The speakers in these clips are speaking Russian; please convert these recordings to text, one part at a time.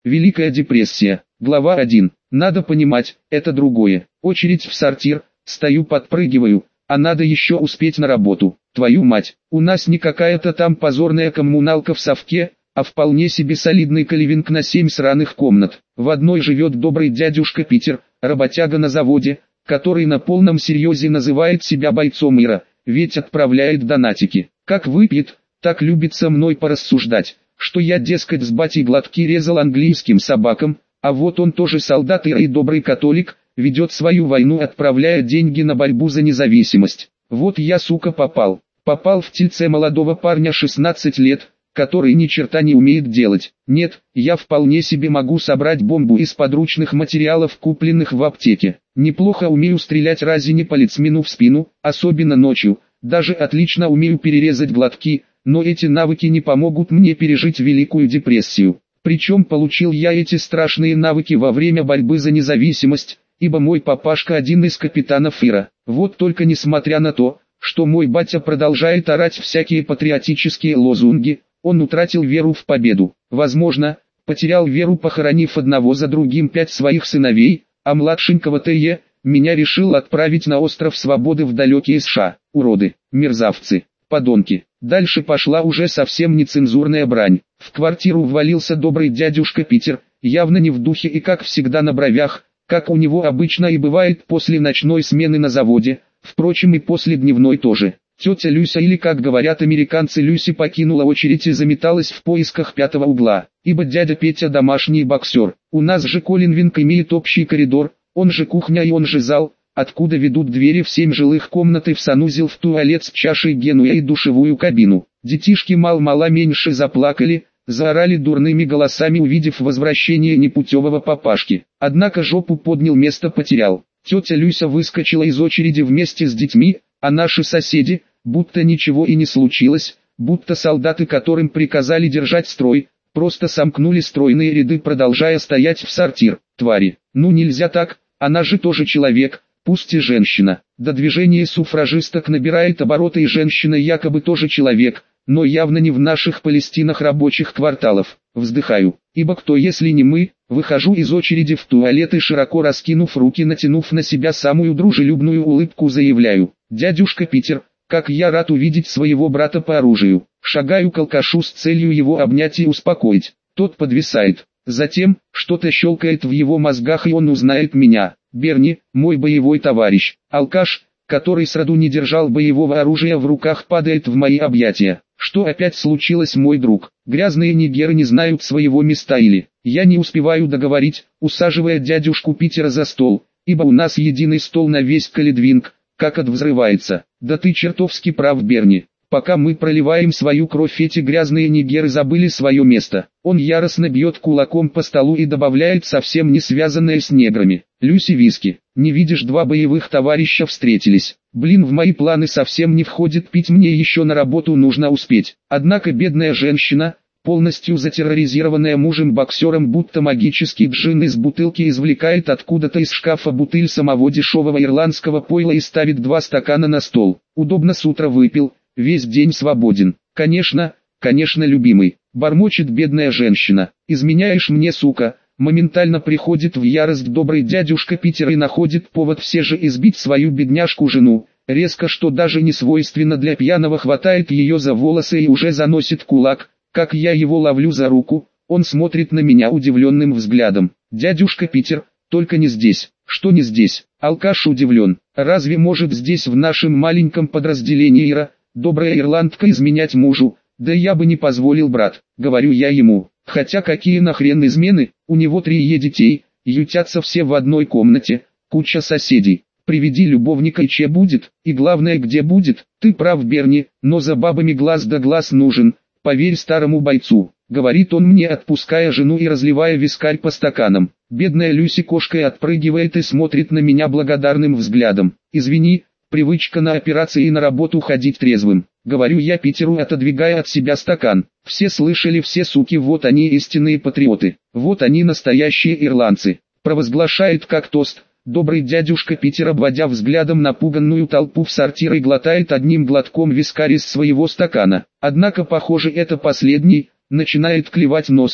Великая депрессия. Глава 1. Надо понимать, это другое. Очередь в сортир, стою подпрыгиваю, а надо еще успеть на работу. Твою мать, у нас не какая-то там позорная коммуналка в совке, а вполне себе солидный каливинг на 7 сраных комнат. В одной живет добрый дядюшка Питер, работяга на заводе, который на полном серьезе называет себя бойцом мира, ведь отправляет донатики. Как выпьет, так любит со мной порассуждать, что я, дескать, с батей глотки резал английским собакам, а вот он тоже солдат и добрый католик, ведет свою войну, отправляя деньги на борьбу за независимость. Вот я, сука, попал в тельце молодого парня 16 лет, который ни черта не умеет делать. Нет, я вполне себе могу собрать бомбу из подручных материалов, купленных в аптеке. Неплохо умею стрелять разине полицмину в спину, особенно ночью, даже отлично умею перерезать глотки, но эти навыки не помогут мне пережить Великую депрессию. Причем получил я эти страшные навыки во время борьбы за независимость, ибо мой папашка один из капитанов ИРА. Вот только несмотря на то, что мой батя продолжает орать всякие патриотические лозунги, он утратил веру в победу. Возможно, потерял веру, похоронив одного за другим 5 своих сыновей, а младшенького Т.Е. меня решил отправить на остров Свободы в далекие США. Уроды, мерзавцы, подонки. Дальше пошла уже совсем нецензурная брань. В квартиру ввалился добрый дядюшка Питер, явно не в духе и как всегда на бровях, как у него обычно и бывает после ночной смены на заводе, впрочем и после дневной тоже. Тетя Люся, или как говорят американцы, Люси, покинула очередь и заметалась в поисках 5-го угла, ибо дядя Петя домашний боксер. У нас же Колинвинг имеет общий коридор, он же кухня и он же зал, откуда ведут двери в 7 жилых комнат и в санузел, в туалет с чашей Генуя и душевую кабину. Детишки мал-мала меньше заплакали, заорали дурными голосами, увидев возвращение непутевого папашки. Однако жопу поднял, место потерял. Тетя Люся выскочила из очереди вместе с детьми, а наши соседи, будто ничего и не случилось, будто солдаты, которым приказали держать строй, просто сомкнули стройные ряды, продолжая стоять в сортир. Твари, ну нельзя так, она же тоже человек, пусть и женщина. До движения суфражисток набирает обороты, и женщина якобы тоже человек, но явно не в наших Палестинах рабочих кварталов. Вздыхаю, ибо кто если не мы. Выхожу из очереди в туалет и, широко раскинув руки, натянув на себя самую дружелюбную улыбку, заявляю: «Дядюшка Питер, как я рад увидеть своего брата по оружию». Шагаю к алкашу с целью его обнять и успокоить. Тот подвисает. Затем, что-то щелкает в его мозгах, и он узнает меня. Берни, мой боевой товарищ. Алкаш, который сроду не держал боевого оружия в руках, падает в мои объятия. Что опять случилось, мой друг? Грязные нигеры не знают своего места или... Я не успеваю договорить, усаживая дядюшку Питера за стол, ибо у нас единый стол на весь Каледвинг, как взрывается. Да ты чертовски прав, Берни. Пока мы проливаем свою кровь, эти грязные нигеры забыли свое место. Он яростно бьет кулаком по столу и добавляет совсем не связанное с неграми: «Люси, виски. Не видишь, 2 боевых товарища встретились. Блин, в мои планы совсем не входит пить, мне еще на работу нужно успеть». Однако бедная женщина, полностью затерроризированная мужем-боксером, будто магический джин из бутылки, извлекает откуда-то из шкафа бутыль самого дешевого ирландского пойла и ставит 2 стакана на стол. Удобно, с утра выпил, весь день свободен. Конечно, любимый, бормочет бедная женщина. «Изменяешь мне, сука». Моментально приходит в ярость добрый дядюшка Питер и находит повод все же избить свою бедняжку жену. Резко, что даже не свойственно для пьяного, хватает ее за волосы и уже заносит кулак. Как я его ловлю за руку, он смотрит на меня удивленным взглядом. «Дядюшка Питер, только не здесь». «Что не здесь?» Алкаш удивлен. «Разве может здесь, в нашем маленьком подразделении ИРА, добрая ирландка изменять мужу? Да я бы не позволил, брат», говорю я ему. Хотя какие нахрен измены, у него 3 детей, ютятся все в одной комнате, куча соседей. Приведи любовника, и че будет, и главное, где будет. Ты прав, Берни, но за бабами глаз да глаз нужен, поверь старому бойцу, говорит он мне, отпуская жену и разливая вискарь по стаканам. Бедная Люси кошкой отпрыгивает и смотрит на меня благодарным взглядом. «Извини, привычка на операции и на работу ходить трезвым», говорю я Питеру, отодвигая от себя стакан. «Все слышали, все суки, вот они истинные патриоты, вот они настоящие ирландцы», провозглашает как тост. Добрый дядюшка Питер, обводя взглядом напуганную толпу в сортире, глотает одним глотком вискарь из своего стакана. Однако, похоже, это последний, начинает клевать носом,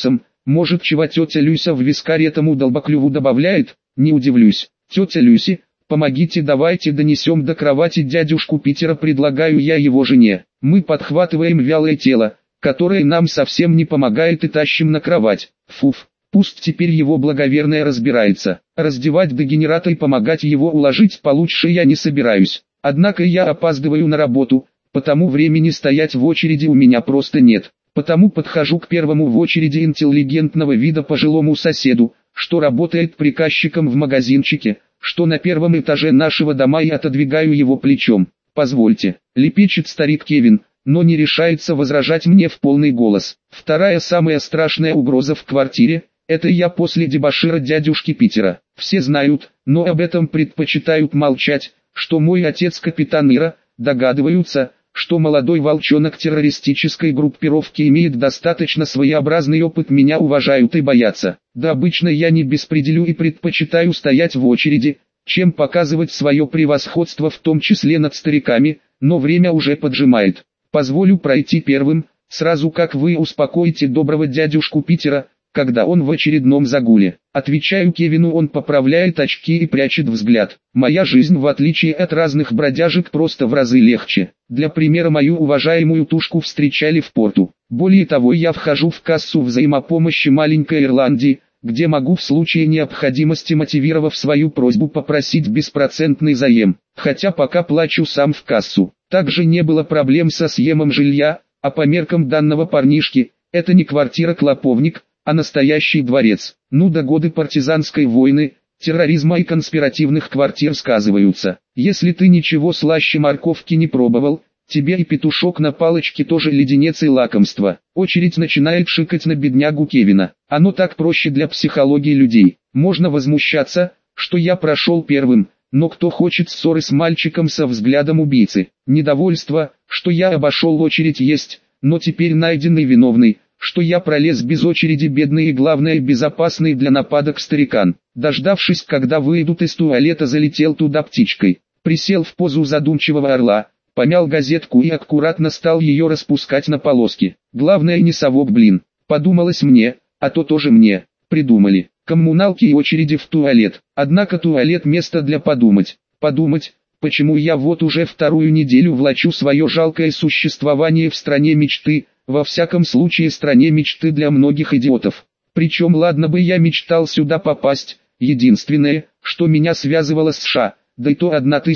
Может, чего тетя Люся в вискарь этому долбоклюву добавляет? Не удивлюсь. Тетя Люси, помогите, давайте донесем до кровати дядюшку Питера, предлагаю я его жене. Мы подхватываем вялое тело, которое нам совсем не помогает, и тащим на кровать. Фуф, пусть теперь его благоверная разбирается. Раздевать дегенерата и помогать его уложить получше я не собираюсь. Однако я опаздываю на работу, потому времени стоять в очереди у меня просто нет. Потому подхожу к первому в очереди интеллигентного вида пожилому соседу, что работает приказчиком в магазинчике, что на первом этаже нашего дома, и отодвигаю его плечом. «Позвольте», — лепечет старик Кевин, но не решается возражать мне в полный голос. Вторая самая страшная угроза в квартире — это я после дебошира дядюшки Питера. Все знают, но об этом предпочитают молчать, что мой отец капитан Ира, догадываются, что молодой волчонок террористической группировки имеет достаточно своеобразный опыт, меня уважают и боятся. Да обычно я не беспределю и предпочитаю стоять в очереди, чем показывать свое превосходство, в том числе над стариками, но время уже поджимает. Позволю пройти первым, сразу как вы успокоите доброго дядюшку Питера, когда он в очередном загуле. Отвечаю Кевину, он поправляет очки и прячет взгляд. Моя жизнь, в отличие от разных бродяжек, просто в разы легче. Для примера, мою уважаемую тушку встречали в порту. Более того, я вхожу в кассу взаимопомощи маленькой Ирландии, где могу в случае необходимости, мотивировав свою просьбу, попросить беспроцентный заем. Хотя пока плачу сам в кассу. Также не было проблем со съемом жилья, а по меркам данного парнишки, это не квартира-клоповник, а настоящий дворец. Ну да годы партизанской войны, терроризма и конспиративных квартир сказываются. Если ты ничего слаще морковки не пробовал, тебе и петушок на палочке тоже леденец и лакомство. Очередь начинает шикать на беднягу Кевина. Оно так проще для психологии людей. Можно возмущаться, что я прошел первым, но кто хочет ссоры с мальчиком со взглядом убийцы? Недовольство, что я обошел очередь, есть, но теперь найденный виновный, что я пролез без очереди, бедный и, главное, безопасный для нападок старикан. Дождавшись, когда выйдут из туалета, залетел туда птичкой. Присел в позу задумчивого орла, помял газетку и аккуратно стал ее распускать на полоски. Главное, не совок, блин. Подумалось мне, а то тоже мне. Придумали. Коммуналки и очереди в туалет. Однако туалет — место для подумать. Подумать, почему я вот уже вторую неделю влачу свое жалкое существование в стране мечты, во всяком случае стране мечты для многих идиотов. Причем ладно бы я мечтал сюда попасть, единственное, что меня связывало с США, да и то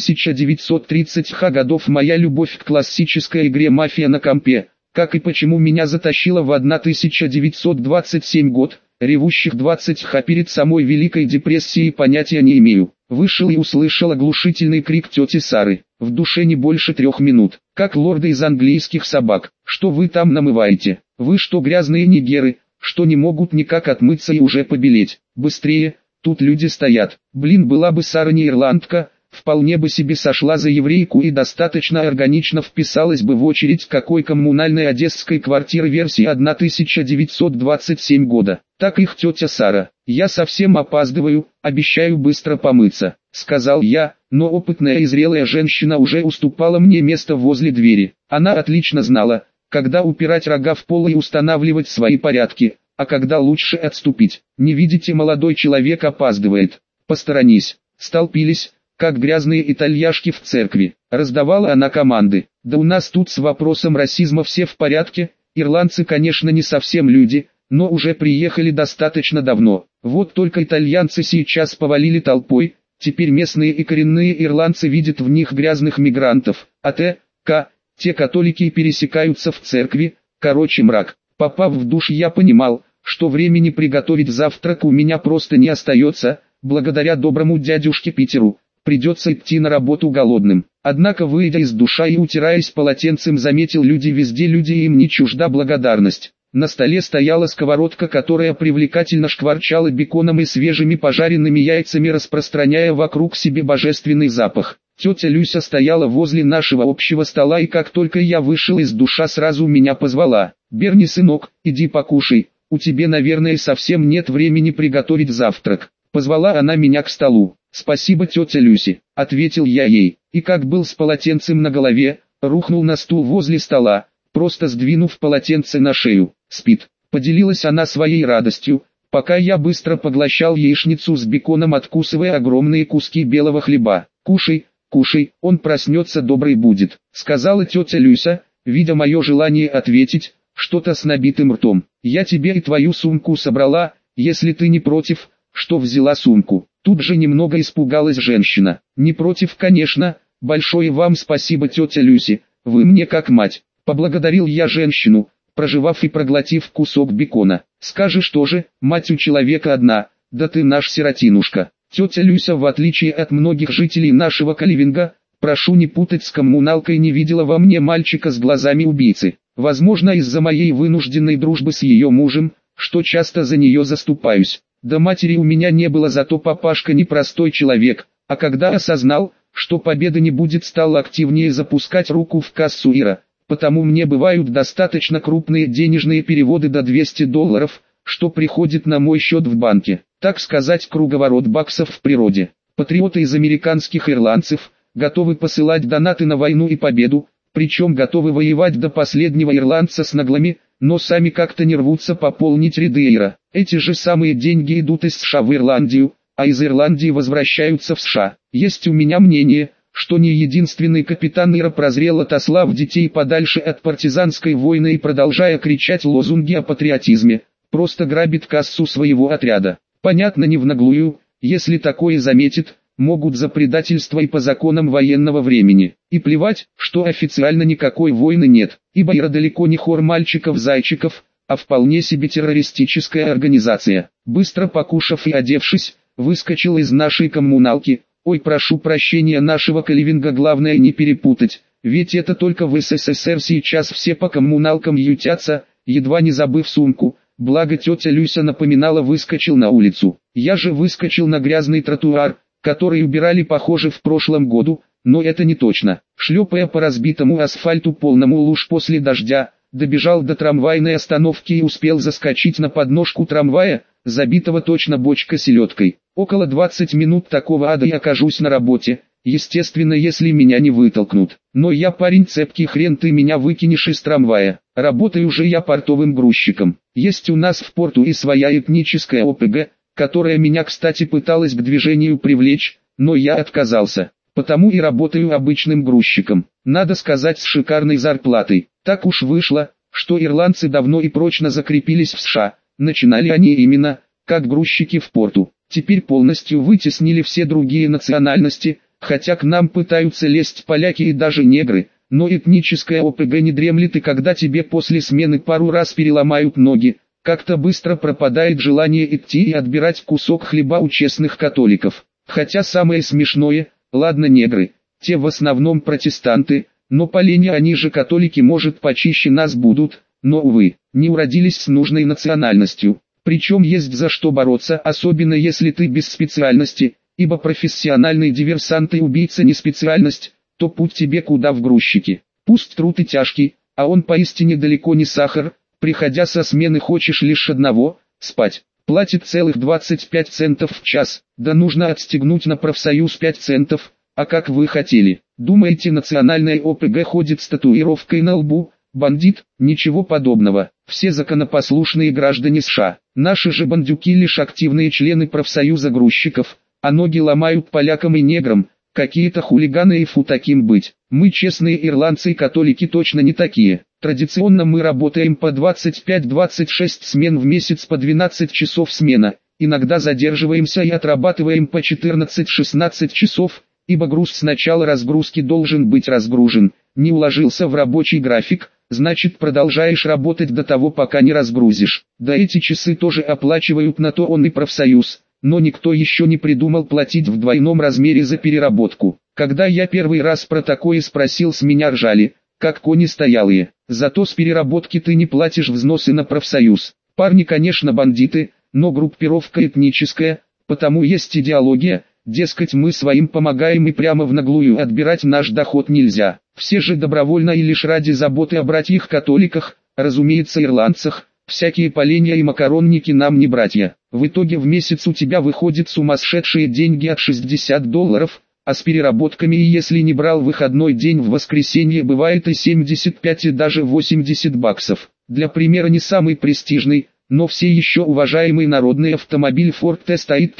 1930-х годов моя любовь к классической игре «Мафия» на компе, как и почему меня затащило в 1927 год, ревущих 20-х перед самой Великой депрессией понятия не имею. Вышел и услышал оглушительный крик тети Сары. В душе не больше 3 минут. Как лорды из английских собак. Что вы там намываете? Вы что, грязные нигеры, что не могут никак отмыться и уже побелеть? Быстрее, тут люди стоят. Блин, была бы Сара не ирландка, вполне бы себе сошла за еврейку и достаточно органично вписалась бы в очередь какой коммунальной одесской квартиры версии 1927 года. Так их тетя Сара. «Я совсем опаздываю, обещаю быстро помыться», — сказал я, но опытная и зрелая женщина уже уступала мне место возле двери. Она отлично знала, когда упирать рога в пол и устанавливать свои порядки, а когда лучше отступить. «Не видите, молодой человек опаздывает. Посторонись». Столпились, как грязные итальяшки в церкви. Раздавала она команды. «Да у нас тут с вопросом расизма все в порядке, ирландцы, конечно, не совсем люди, но уже приехали достаточно давно. Вот только итальянцы сейчас повалили толпой, теперь местные и коренные ирландцы видят в них грязных мигрантов, а те католики пересекаются в церкви, короче мрак». Попав в душ, я понимал, что времени приготовить завтрак у меня просто не остается, благодаря доброму дядюшке Питеру. Придется идти на работу голодным. Однако, выйдя из душа и утираясь полотенцем, заметил, везде люди, и им не чужда благодарность. На столе стояла сковородка, которая привлекательно шкварчала беконом и свежими пожаренными яйцами, распространяя вокруг себе божественный запах. Тетя Люся стояла возле нашего общего стола, и как только я вышел из душа, сразу меня позвала. «Берни, сынок, иди покушай, у тебя, наверное, совсем нет времени приготовить завтрак». Позвала она меня к столу. «Спасибо, тетя Люси», — ответил я ей, и как был с полотенцем на голове, рухнул на стул возле стола, просто сдвинув полотенце на шею. «Спит», Поделилась она своей радостью, пока я быстро поглощал яичницу с беконом, откусывая огромные куски белого хлеба. «Кушай, кушай, он проснется, добрый будет», — сказала тетя Люся, видя мое желание ответить, что-то с набитым ртом. «Я тебе и твою сумку собрала, если ты не против, что взяла сумку». Тут же немного испугалась женщина. «Не против, конечно, большое вам спасибо, тетя Люси, вы мне как мать». Поблагодарил я женщину, прожевав и проглотив кусок бекона. «Скажешь тоже, мать у человека одна, да ты наш сиротинушка». Тетя Люся, в отличие от многих жителей нашего Каливинга, прошу не путать с коммуналкой, не видела во мне мальчика с глазами убийцы. Возможно, из-за моей вынужденной дружбы с ее мужем, что часто за нее заступаюсь. Да матери у меня не было, зато папашка непростой человек, а когда осознал, что победы не будет, стал активнее запускать руку в кассу Ира. Потому мне бывают достаточно крупные денежные переводы до $200, что приходит на мой счет в банке. Так сказать, круговорот баксов в природе. Патриоты из американских ирландцев готовы посылать донаты на войну и победу, причем готовы воевать до последнего ирландца с наглыми, но сами как-то не рвутся пополнить ряды Ира. Эти же самые деньги идут из США в Ирландию, а из Ирландии возвращаются в США. Есть у меня мнение, что не единственный капитан Ира прозрел, отослав детей подальше от партизанской войны и продолжая кричать лозунги о патриотизме, просто грабит кассу своего отряда. Понятно, не в наглую, если такое заметит, могут за предательство и по законам военного времени. И плевать, что официально никакой войны нет, ибо Ира далеко не хор мальчиков-зайчиков, а вполне себе террористическая организация. Быстро покушав и одевшись, выскочил из нашей коммуналки. Ой, прошу прощения, нашего Каливинга главное не перепутать, ведь это только в СССР сейчас все по коммуналкам ютятся, едва не забыв сумку. Благо тетя Люся напоминала, выскочил на улицу. Я же выскочил на грязный тротуар, который убирали, похоже, в прошлом году, но это не точно. Шлепая по разбитому асфальту, полному луж после дождя, добежал до трамвайной остановки и успел заскочить на подножку трамвая, забитого точно бочка селедкой. Около 20 минут такого ада и окажусь на работе, естественно, если меня не вытолкнут. Но я парень цепкий, хрен ты меня выкинешь из трамвая. Работаю же я портовым грузчиком. Есть у нас в порту и своя этническая ОПГ, которая меня, кстати, пыталась к движению привлечь, но я отказался. Потому и работаю обычным грузчиком. Надо сказать, с шикарной зарплатой. Так уж вышло, что ирландцы давно и прочно закрепились в США. Начинали они именно, как грузчики в порту. Теперь полностью вытеснили все другие национальности, хотя к нам пытаются лезть поляки и даже негры. Но этническая ОПГ не дремлет, и когда тебе после смены пару раз переломают ноги, как-то быстро пропадает желание идти и отбирать кусок хлеба у честных католиков. Хотя самое смешное, ладно негры, те в основном протестанты, но поленья они же католики, может почище нас будут, но увы, не уродились с нужной национальностью. Причем есть за что бороться, особенно если ты без специальности, ибо профессиональный диверсант и убийца не специальность, то путь тебе куда в грузчики. Пусть труд и тяжкий, а он поистине далеко не сахар, приходя со смены хочешь лишь одного – спать. Платит целых 25 центов в час, да нужно отстегнуть на профсоюз 5 центов, а как вы хотели. Думаете, национальная ОПГ ходит с татуировкой на лбу? Бандит? Ничего подобного. Все законопослушные граждане США. Наши же бандюки лишь активные члены профсоюза грузчиков, а ноги ломают полякам и неграм. Какие-то хулиганы и фу таким быть. Мы честные ирландцы и католики точно не такие. Традиционно мы работаем по 25-26 смен в месяц, по 12 часов смена. Иногда задерживаемся и отрабатываем по 14-16 часов, ибо груз с начала разгрузки должен быть разгружен. Не уложился в рабочий график, значит продолжаешь работать до того, пока не разгрузишь. Да эти часы тоже оплачивают, на то он и профсоюз. Но никто еще не придумал платить в двойном размере за переработку. Когда я первый раз про такое спросил, с меня ржали, как кони стоялые. Зато с переработки ты не платишь взносы на профсоюз. Парни, конечно, бандиты, но группировка этническая, потому есть идеология, дескать, мы своим помогаем и прямо в наглую отбирать наш доход нельзя. Все же добровольно и лишь ради заботы о братьях-католиках, разумеется ирландцах. Всякие поленья и макаронники нам не братья. В итоге в месяц у тебя выходит сумасшедшие деньги от $60, а с переработками и если не брал выходной день в воскресенье бывает и 75 и даже 80 баксов. Для примера не самый престижный, но все еще уважаемый народный автомобиль Ford T стоит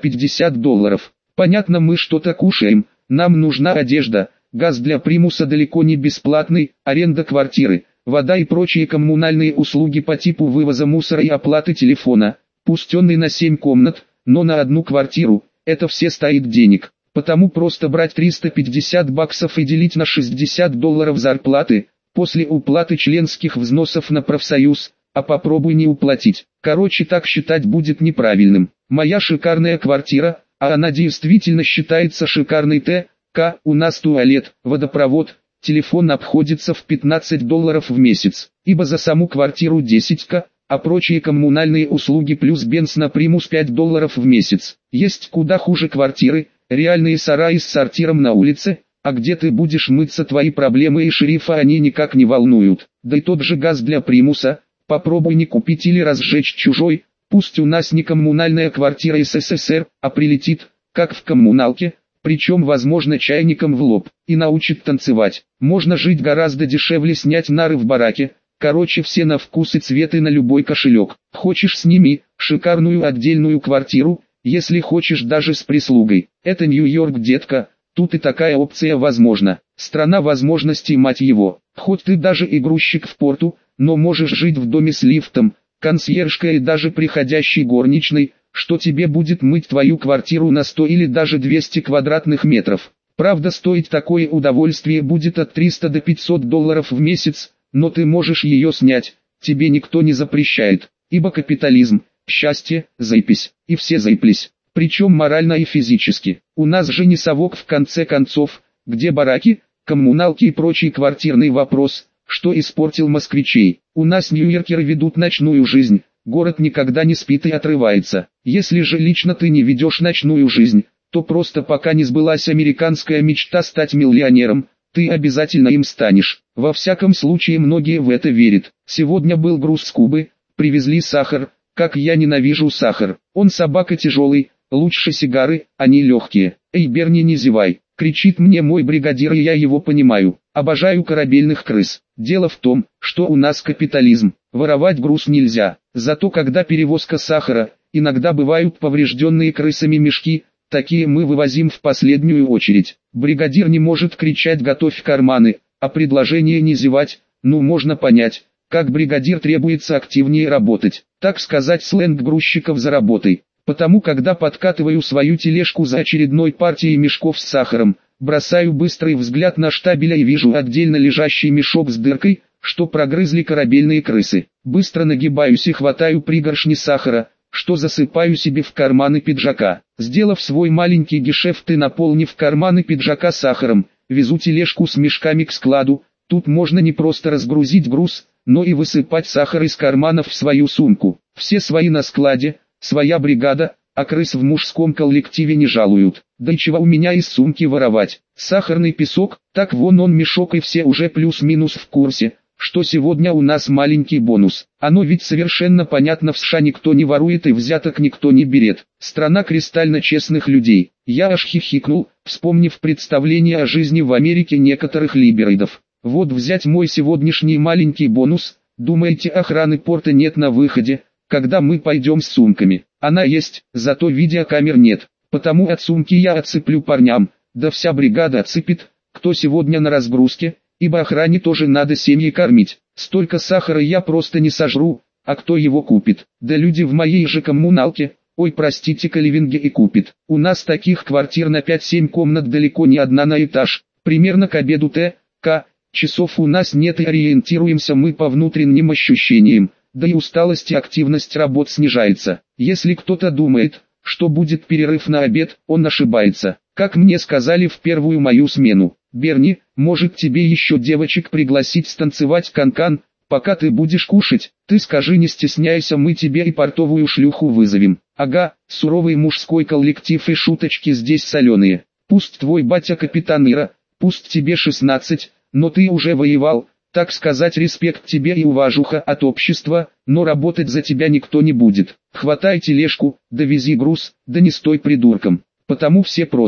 $350. Понятно, мы что-то кушаем, нам нужна одежда, газ для примуса далеко не бесплатный, аренда квартиры, вода и прочие коммунальные услуги по типу вывоза мусора и оплаты телефона, пустенный на 7 комнат, но на одну квартиру, это все стоит денег. Потому просто брать 350 баксов и делить на $60 зарплаты, после уплаты членских взносов на профсоюз, а попробуй не уплатить. Короче, так считать будет неправильным. Моя шикарная квартира, а она действительно считается шикарной ТК, у нас туалет, водопровод, телефон обходится в $15 в месяц, ибо за саму квартиру 10к, а прочие коммунальные услуги плюс бенз на примус $5 в месяц. Есть куда хуже квартиры, реальные сараи с сортиром на улице, а где ты будешь мыться, твои проблемы и шерифа они никак не волнуют. Да и тот же газ для примуса, попробуй не купить или разжечь чужой, пусть у нас не коммунальная квартира СССР, а прилетит, как в коммуналке, причем возможно чайником в лоб, и научит танцевать. Можно жить гораздо дешевле, снять нары в бараке. Короче, все на вкус и цвет и на любой кошелек. Хочешь, сними шикарную отдельную квартиру, если хочешь даже с прислугой. Это Нью-Йорк, детка, тут и такая опция возможна. Страна возможностей, мать его. Хоть ты даже и грузчик в порту, но можешь жить в доме с лифтом, консьержкой и даже приходящей горничной, что тебе будет мыть твою квартиру на 100 или даже 200 квадратных метров. Правда, стоить такое удовольствие будет от $300 до $500 в месяц, но ты можешь ее снять, тебе никто не запрещает, ибо капитализм, счастье, заебись, и все заеплись, причем морально и физически. У нас же не совок в конце концов, где бараки, коммуналки и прочий квартирный вопрос, что испортил москвичей. У нас нью-йоркеры ведут ночную жизнь, город никогда не спит и отрывается. Если же лично ты не ведешь ночную жизнь, то просто пока не сбылась американская мечта стать миллионером, ты обязательно им станешь. Во всяком случае, многие в это верят. Сегодня был груз с Кубы, привезли сахар, как я ненавижу сахар. Он собака тяжелый, лучше сигары, они легкие. Эй, Берни, не зевай, кричит мне мой бригадир, и я его понимаю. Обожаю корабельных крыс. Дело в том, что у нас капитализм. Воровать груз нельзя. Зато когда перевозка сахара, иногда бывают поврежденные крысами мешки, такие мы вывозим в последнюю очередь. Бригадир не может кричать «готовь карманы», а предложение не зевать, ну можно понять, как бригадир требуется активнее работать, так сказать, сленг грузчиков за работой. Потому когда подкатываю свою тележку за очередной партией мешков с сахаром, бросаю быстрый взгляд на штабеля и вижу отдельно лежащий мешок с дыркой, что прогрызли корабельные крысы. Быстро нагибаюсь и хватаю пригоршни сахара, что засыпаю себе в карманы пиджака. Сделав свой маленький гешефт и наполнив карманы пиджака сахаром, везу тележку с мешками к складу. Тут можно не просто разгрузить груз, но и высыпать сахар из карманов в свою сумку. Все свои на складе, своя бригада, а крыс в мужском коллективе не жалуют. Да и чего у меня из сумки воровать? Сахарный песок, так вон он мешок, и все уже плюс-минус в курсе, что сегодня у нас маленький бонус. Оно ведь совершенно понятно, в США никто не ворует и взяток никто не берет. Страна кристально честных людей. Я аж хихикнул, вспомнив представление о жизни в Америке некоторых либероидов. Вот взять мой сегодняшний маленький бонус. Думаете, охраны порта нет на выходе, когда мы пойдем с сумками? Она есть, зато видеокамер нет. Потому от сумки я отсыплю парням, да вся бригада отсыпет, кто сегодня на разгрузке, ибо охране тоже надо семьи кормить. Столько сахара я просто не сожру, а кто его купит? Да люди в моей же коммуналке, ой, простите, каливинги, и купит. У нас таких квартир на 5-7 комнат далеко не одна на этаж. Примерно к обеду ТК часов у нас нет, и ориентируемся мы по внутренним ощущениям, да и усталость и активность работ снижается. Если кто-то думает, что будет перерыв на обед, он ошибается. Как мне сказали в первую мою смену: Берни, может тебе еще девочек пригласить станцевать канкан, пока ты будешь кушать? Ты скажи, не стесняйся, мы тебе и портовую шлюху вызовем. Ага, суровый мужской коллектив и шуточки здесь соленые. Пусть твой батя капитан Ира, пусть тебе 16, но ты уже воевал, так сказать, респект тебе и уважуха от общества, но работать за тебя никто не будет. Хватай тележку, довези груз, да не стой придурком. Потому все просто.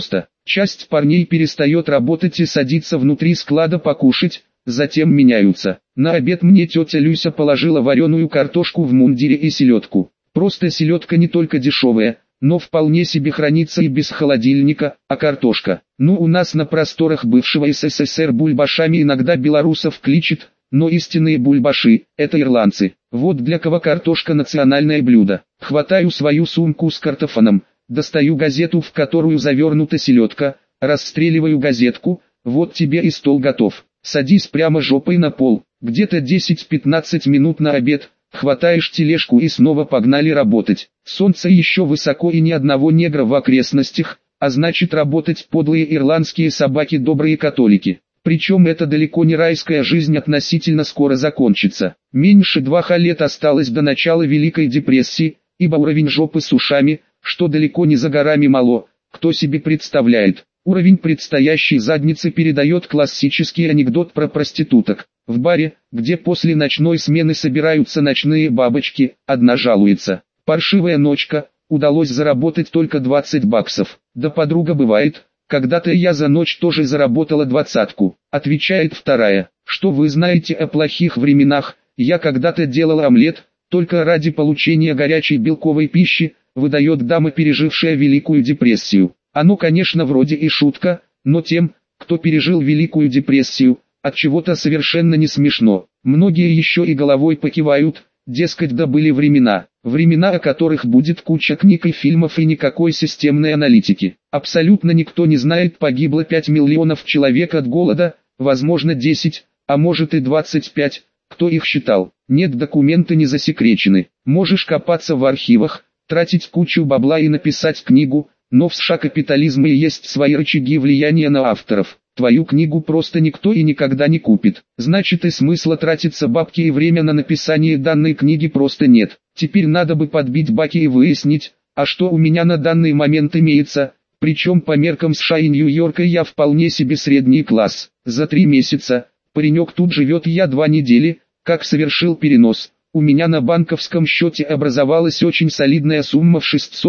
Часть парней перестает работать и садится внутри склада покушать, затем меняются. На обед мне тетя Люся положила вареную картошку в мундире и селедку. Просто селедка не только дешевая, но вполне себе хранится и без холодильника, а картошка. Ну, у нас на просторах бывшего СССР бульбашами иногда белорусов кличут, но истинные бульбаши – это ирландцы. Вот для кого картошка национальное блюдо. Хватаю свою сумку с картофаном, достаю газету, в которую завернута селедка, расстреливаю газетку, вот тебе и стол готов. Садись прямо жопой на пол, где-то 10-15 минут на обед, хватаешь тележку и снова погнали работать. Солнце еще высоко и ни одного негра в окрестностях, а значит работать подлые ирландские собаки добрые католики. Причем это далеко не райская жизнь относительно скоро закончится. Меньше 2 лет осталось до начала Великой депрессии, ибо уровень жопы с ушами, что далеко не за горами мало, кто себе представляет. Уровень предстоящей задницы передает классический анекдот про проституток. В баре, где после ночной смены собираются ночные бабочки, одна жалуется: паршивая ночка, удалось заработать только 20 баксов. Да подруга, бывает, когда-то я за ночь тоже заработала 20-ку. Отвечает вторая: что вы знаете о плохих временах, я когда-то делала омлет, только ради получения горячей белковой пищи, выдает дама, пережившая Великую депрессию. Оно, конечно, вроде и шутка, но тем, кто пережил Великую депрессию, от чего-то совершенно не смешно. Многие еще и головой покивают, дескать, да были времена, о которых будет куча книг и фильмов и никакой системной аналитики. Абсолютно никто не знает, погибло 5 миллионов человек от голода, возможно 10, а может и 25, кто их считал. Нет, документы не засекречены. Можешь копаться в архивах, тратить кучу бабла и написать книгу, но в США капитализма и есть свои рычаги влияния на авторов. Твою книгу просто никто и никогда не купит. Значит, и смысла тратиться бабки и время на написание данной книги просто нет. Теперь надо бы подбить баки и выяснить, а что у меня на данный момент имеется, причем по меркам США и Нью-Йорка я вполне себе средний класс. За 3 месяца, паренек тут живет, я 2 недели, как совершил перенос. У меня на банковском счете образовалась очень солидная сумма в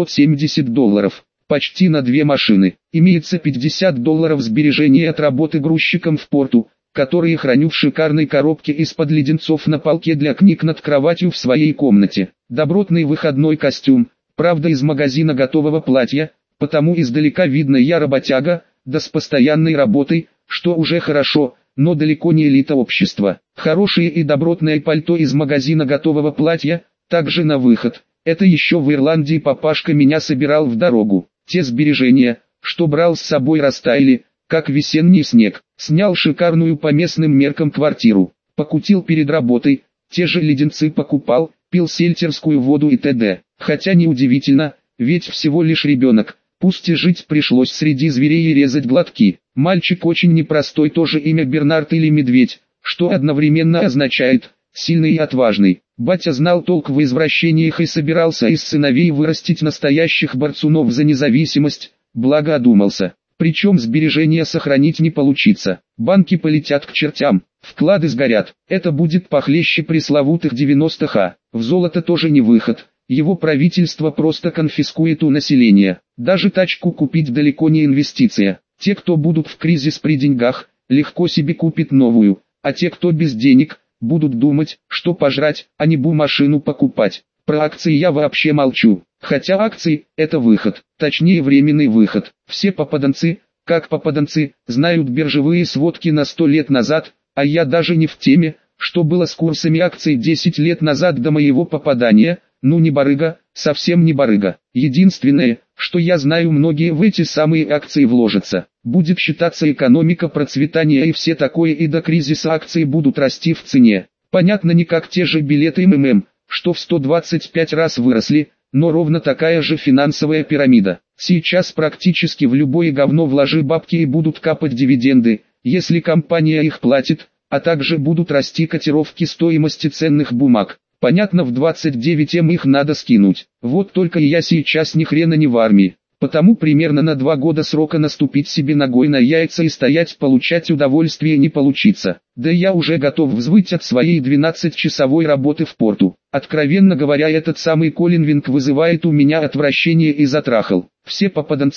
$670. Почти на 2 машины. Имеется $50 сбережения от работы грузчиком в порту, которые храню в шикарной коробке из-под леденцов на полке для книг над кроватью в своей комнате. Добротный выходной костюм, правда из магазина готового платья, потому издалека видно я работяга, да с постоянной работой, что уже хорошо, но далеко не элита общества. Хорошее и добротное пальто из магазина готового платья, также на выход. Это еще в Ирландии папашка меня собирал в дорогу. Те сбережения, что брал с собой, растаяли, как весенний снег. Снял шикарную по местным меркам квартиру. Покутил перед работой, те же леденцы покупал, пил сельтерскую воду и т.д. Хотя неудивительно, ведь всего лишь ребенок. Пусть и жить пришлось среди зверей и резать глотки. Мальчик очень непростой, тоже имя Бернард или Медведь, что одновременно означает «сильный и отважный». Батя знал толк в извращениях и собирался из сыновей вырастить настоящих борцунов за независимость, благо одумался. Причем сбережения сохранить не получится. Банки полетят к чертям, вклады сгорят. Это будет похлеще пресловутых 90-х. В золото тоже не выход. Его правительство просто конфискует у населения. Даже тачку купить далеко не инвестиция. Те, кто будут в кризис при деньгах, легко себе купят новую, а те, кто без денег, будут думать, что пожрать, а не машину покупать. Про акции я вообще молчу. Хотя акции – это выход, точнее временный выход. Все попаданцы, как попаданцы, знают биржевые сводки на 100 лет назад, а я даже не в теме, что было с курсами акций 10 лет назад до моего попадания. Ну не барыга, совсем не барыга. Единственное, что я знаю, многие в эти самые акции вложатся. Будет считаться экономика процветания и все такое, и до кризиса акции будут расти в цене. Понятно, не как те же билеты МММ, что в 125 раз выросли, но ровно такая же финансовая пирамида. Сейчас практически в любое говно вложи бабки и будут капать дивиденды, если компания их платит, а также будут расти котировки стоимости ценных бумаг. Понятно, в 29М их надо скинуть. Вот только я сейчас ни хрена не в армии. Потому примерно на 2 года срока наступить себе ногой на яйца и стоять, получать удовольствие не получится. Да я уже готов взвыть от своей 12-часовой работы в порту. Откровенно говоря, этот самый Колинвинг вызывает у меня отвращение и затрахал. Все попаданцы,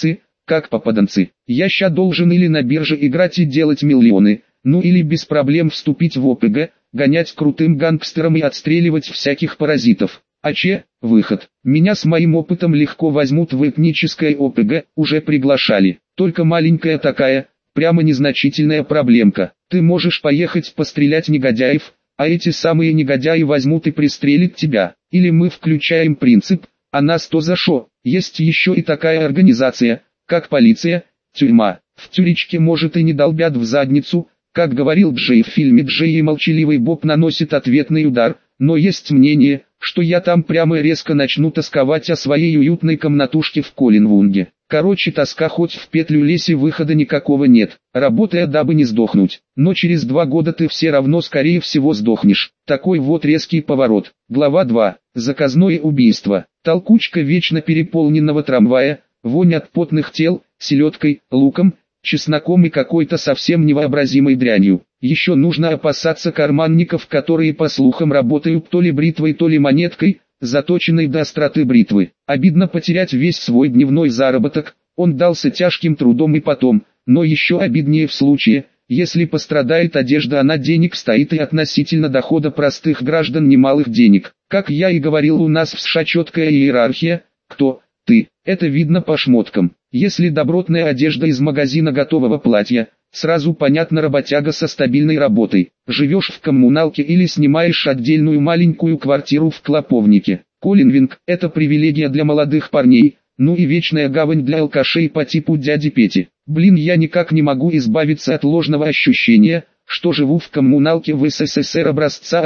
как попаданцы. Я ща должен или на бирже играть и делать миллионы, ну или без проблем вступить в ОПГ, гонять крутым гангстером и отстреливать всяких паразитов. А выход. Меня с моим опытом легко возьмут в этническое ОПГ, уже приглашали. Только маленькая такая, прямо незначительная проблемка. Ты можешь поехать пострелять негодяев, а эти самые негодяи возьмут и пристрелят тебя. Или мы включаем принцип, а нас то за шо. Есть еще и такая организация, как полиция, тюрьма. В тюречке может и не долбят в задницу, как говорил Джей в фильме «Джей и молчаливый Боб наносит ответный удар», но есть мнение, что я там прямо резко начну тосковать о своей уютной комнатушке в Коллинвунге. Короче, тоска хоть в петлю лезь, и выхода никакого нет, работая дабы не сдохнуть. Но через 2 года ты все равно скорее всего сдохнешь. Такой вот резкий поворот. Глава 2. Заказное убийство. Толкучка вечно переполненного трамвая, вонь от потных тел, селедкой, луком, чесноком и какой-то совсем невообразимой дрянью. Еще нужно опасаться карманников, которые по слухам работают то ли бритвой, то ли монеткой, заточенной до остроты бритвы. Обидно потерять весь свой дневной заработок, он дался тяжким трудом и потом, но еще обиднее в случае, если пострадает одежда, она денег стоит и относительно дохода простых граждан немалых денег. Как я и говорил, у нас в США четкая иерархия, кто, ты, это видно по шмоткам. Если добротная одежда из магазина готового платья, сразу понятно, работяга со стабильной работой. Живешь в коммуналке или снимаешь отдельную маленькую квартиру в Клоповнике. Коллинвинг – это привилегия для молодых парней, ну и вечная гавань для алкашей по типу дяди Пети. Блин, я никак не могу избавиться от ложного ощущения, что живу в коммуналке в СССР образца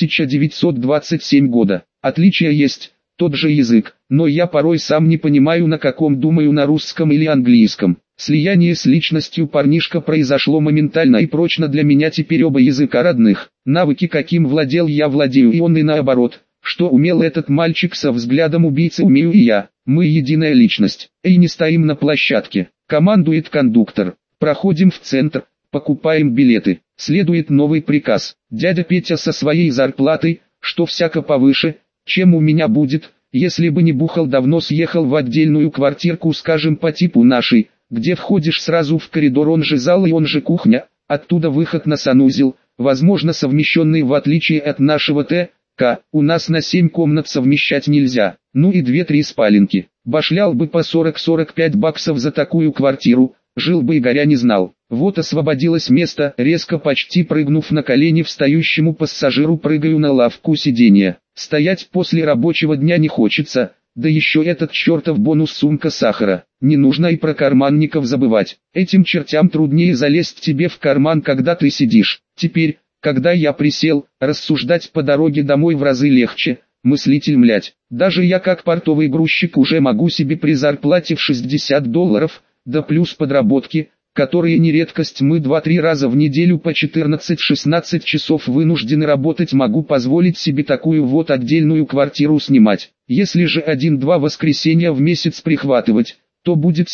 1927 года. Отличия есть, тот же язык, но я порой сам не понимаю, на каком думаю, на русском или английском. Слияние с личностью парнишка произошло моментально и прочно, для меня теперь оба языка родных. Навыки, каким владел я, владею и он, и наоборот. Что умел этот мальчик со взглядом убийцы, умею и я. Мы единая личность. И не стоим на площадке. Командует кондуктор. Проходим в центр, покупаем билеты. Следует новый приказ. Дядя Петя со своей зарплатой, что всяко повыше, чем у меня будет, если бы не бухал, давно съехал в отдельную квартирку, скажем, по типу нашей, где входишь сразу в коридор, он же зал и он же кухня, оттуда выход на санузел, возможно совмещенный, в отличие от нашего ТК, у нас на 7 комнат совмещать нельзя, ну и 2-3 спаленки. Башлял бы по 40-45 баксов за такую квартиру, жил бы и горя не знал. Вот освободилось место, резко почти прыгнув на колени встающему пассажиру, прыгаю на лавку сиденья. Стоять после рабочего дня не хочется, да еще этот чертов бонус сумка сахара. Не нужно и про карманников забывать. Этим чертям труднее залезть тебе в карман, когда ты сидишь. Теперь, когда я присел, рассуждать по дороге домой в разы легче. Мыслитель, млять. Даже я как портовый грузчик уже могу себе при зарплате в $60, да плюс подработки, которые не редкость, мы 2-3 раза в неделю по 14-16 часов вынуждены работать, могу позволить себе такую вот отдельную квартиру снимать. Если же 1-2 воскресенья в месяц прихватывать, то будет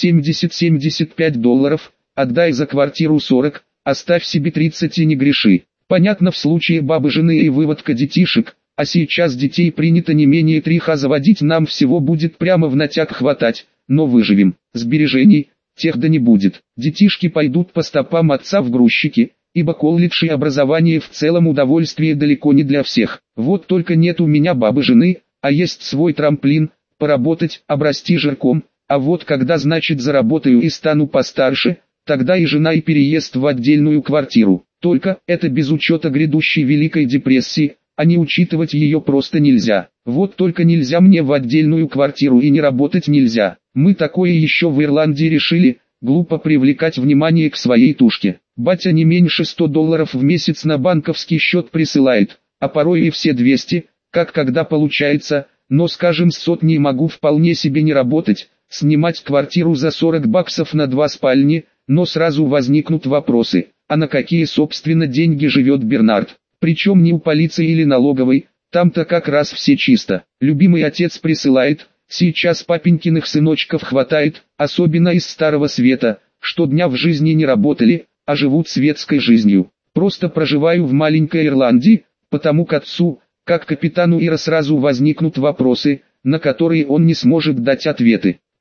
$70-75, отдай за квартиру 40, оставь себе 30 и не греши. Понятно, в случае бабы, жены и выводка детишек, а сейчас детей принято не менее 3, заводить нам всего будет прямо в натяг хватать, но выживем. Сбережений тех да не будет. Детишки пойдут по стопам отца в грузчики, ибо колледж и образование в целом удовольствие далеко не для всех. Вот только нет у меня бабы, жены, а есть свой трамплин, поработать, обрасти жирком, а вот когда, значит, заработаю и стану постарше, тогда и жена, и переезд в отдельную квартиру. Только это без учета грядущей Великой депрессии, а не учитывать ее просто нельзя. Вот только нельзя мне в отдельную квартиру и не работать нельзя. Мы такое еще в Ирландии решили, глупо привлекать внимание к своей тушке. Батя не меньше $100 в месяц на банковский счет присылает, а порой и все 200, как когда получается, но скажем с сотней могу вполне себе не работать, снимать квартиру за 40 баксов на 2 спальни, но сразу возникнут вопросы, а на какие собственно деньги живет Бернард? Причем не у полиции или налоговой, там-то как раз все чисто. Любимый отец присылает, сейчас папенькиных сыночков хватает, особенно из Старого Света, что дня в жизни не работали, а живут светской жизнью. Просто проживаю в маленькой Ирландии, потому к отцу, как капитану Ира, сразу возникнут вопросы, на которые он не сможет дать ответы.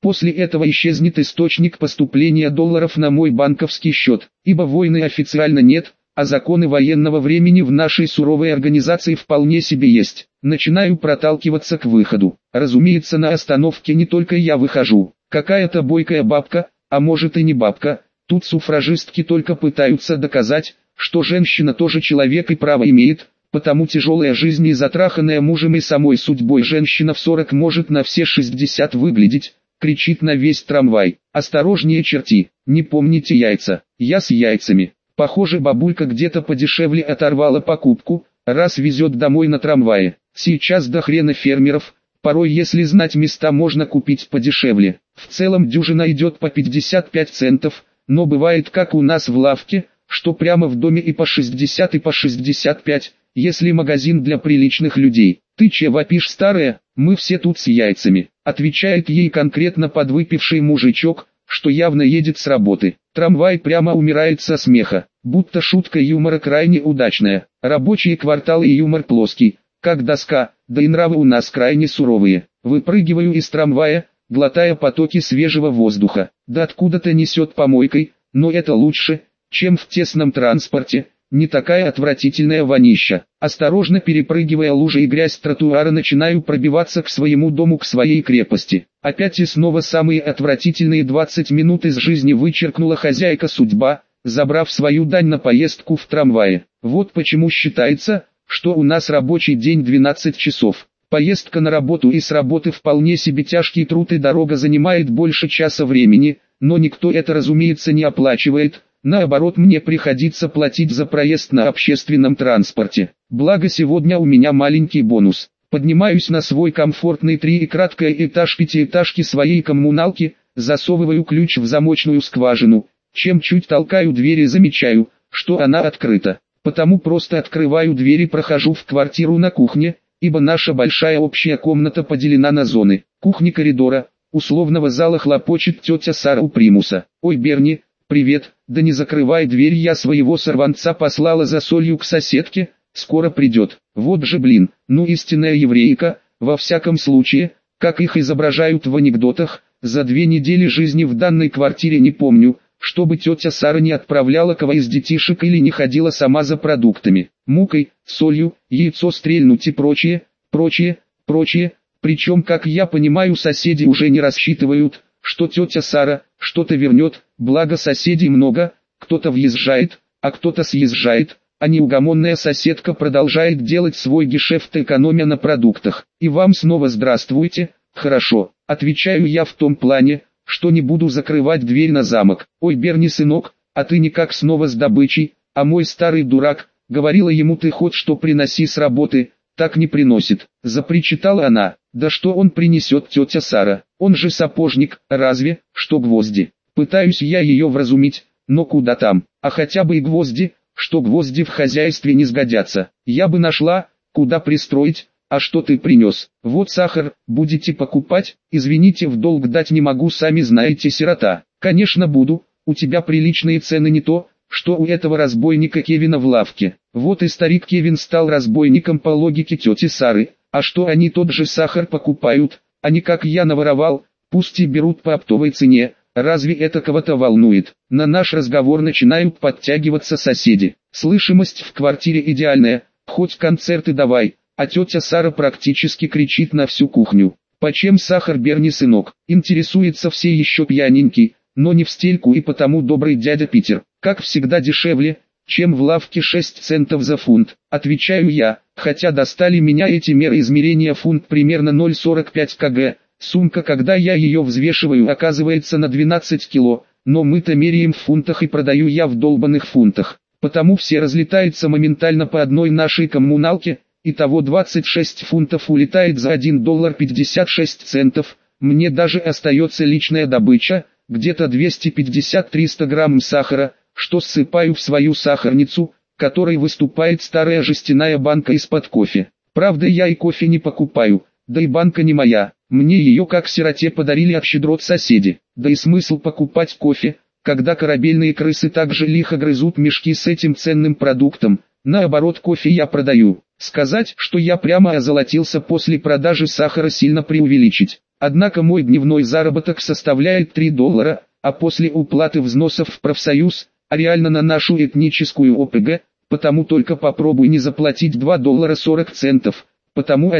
После этого исчезнет источник поступления долларов на мой банковский счет, ибо войны официально нет, а законы военного времени в нашей суровой организации вполне себе есть. Начинаю проталкиваться к выходу. Разумеется, на остановке не только я выхожу. Какая-то бойкая бабка, а может и не бабка. Тут суфражистки только пытаются доказать, что женщина тоже человек и право имеет, потому тяжелая жизнь и затраханная мужем и самой судьбой женщина в 40 может на все 60 выглядеть, кричит на весь трамвай. Осторожнее, черти, не помните яйца, я с яйцами. Похоже, бабулька где-то подешевле оторвала покупку, раз везет домой на трамвае. Сейчас до хрена фермеров, порой если знать места можно купить подешевле. В целом дюжина идет по 55 центов, но бывает как у нас в лавке, что прямо в доме и по 60 и по 65, если магазин для приличных людей. «Ты че вопишь, старая, мы все тут с яйцами», отвечает ей конкретно подвыпивший мужичок, что явно едет с работы. Трамвай прямо умирает со смеха, будто шутка юмора крайне удачная. Рабочие кварталы и юмор плоский, как доска, да и нравы у нас крайне суровые. Выпрыгиваю из трамвая, глотая потоки свежего воздуха. Да откуда-то несет помойкой, но это лучше, чем в тесном транспорте. Не такая отвратительная вонища. Осторожно перепрыгивая лужи и грязь тротуара, начинаю пробиваться к своему дому, к своей крепости. Опять и снова самые отвратительные 20 минут из жизни вычеркнула хозяйка судьба, забрав свою дань на поездку в трамвае. Вот почему считается, что у нас рабочий день 12 часов. Поездка на работу и с работы вполне себе тяжкий труд и дорога занимает больше часа времени, но никто это, разумеется, не оплачивает. Наоборот, мне приходится платить за проезд на общественном транспорте. Благо сегодня у меня маленький бонус. Поднимаюсь на свой комфортный 3 и краткое этаж пятиэтажки своей коммуналки, засовываю ключ в замочную скважину, чем чуть толкаю дверь и замечаю, что она открыта. Потому просто открываю дверь и прохожу в квартиру на кухне, ибо наша большая общая комната поделена на зоны. Кухни коридора, условного зала хлопочет тетя Сара у примуса. «Ой, Берни, привет, да не закрывай дверь, я своего сорванца послала за солью к соседке, скоро придет». Вот же блин, ну истинная еврейка, во всяком случае, как их изображают в анекдотах. За 2 недели жизни в данной квартире не помню, чтобы тетя Сара не отправляла кого из детишек или не ходила сама за продуктами, мукой, солью, яйцо стрельнуть и прочее. Причем, как я понимаю, соседи уже не рассчитывают, что тетя Сара что-то вернет, благо соседей много, кто-то въезжает, а кто-то съезжает, а неугомонная соседка продолжает делать свой гешефт, экономя на продуктах. И вам снова здравствуйте. Хорошо, отвечаю я в том плане, что не буду закрывать дверь на замок. «Ой, Берни, сынок, а ты никак снова с добычей, а мой старый дурак, говорила ему, ты хоть что приноси с работы, так не приносит», запричитала она. «Да что он принесет, тетя Сара, он же сапожник, разве, что гвозди». Пытаюсь я ее вразумить, но куда там, а хотя бы и гвозди, что гвозди в хозяйстве не сгодятся. Я бы нашла, куда пристроить. «А что ты принес? Вот сахар, будете покупать? Извините, в долг дать не могу, сами знаете, сирота». «Конечно буду, у тебя приличные цены, не то, что у этого разбойника Кевина в лавке». Вот и старик Кевин стал разбойником по логике тети Сары. А что они тот же сахар покупают, а не как я наворовал, пусть и берут по оптовой цене. Разве это кого-то волнует? На наш разговор начинают подтягиваться соседи. Слышимость в квартире идеальная, хоть концерты давай. А тетя Сара практически кричит на всю кухню. «Почем сахар, Берни, сынок?» Интересуется все еще пьяненький, но не в стельку, и потому добрый дядя Питер. «Как всегда дешевле, чем в лавке 6 центов за фунт», отвечаю я, хотя достали меня эти меры измерения, фунт примерно 0,45 кг. Сумка, когда я ее взвешиваю, оказывается на 12 кило, но мы-то меряем в фунтах и продаю я в долбанных фунтах. Потому все разлетаются моментально по одной нашей коммуналке. Итого 26 фунтов улетает за $1.56. Мне даже остается личная добыча, где-то 250-300 грамм сахара, что ссыпаю в свою сахарницу, которой выступает старая жестяная банка из-под кофе. Правда, я и кофе не покупаю, да и банка не моя, мне ее как сироте подарили от щедрот соседи. Да и смысл покупать кофе, когда корабельные крысы так же лихо грызут мешки с этим ценным продуктом. Наоборот, кофе я продаю. Сказать, что я прямо озолотился после продажи сахара, сильно преувеличить. Однако мой дневной заработок составляет $3, а после уплаты взносов в профсоюз, а реально на нашу этническую ОПГ, потому только попробуй не заплатить $2.40, потому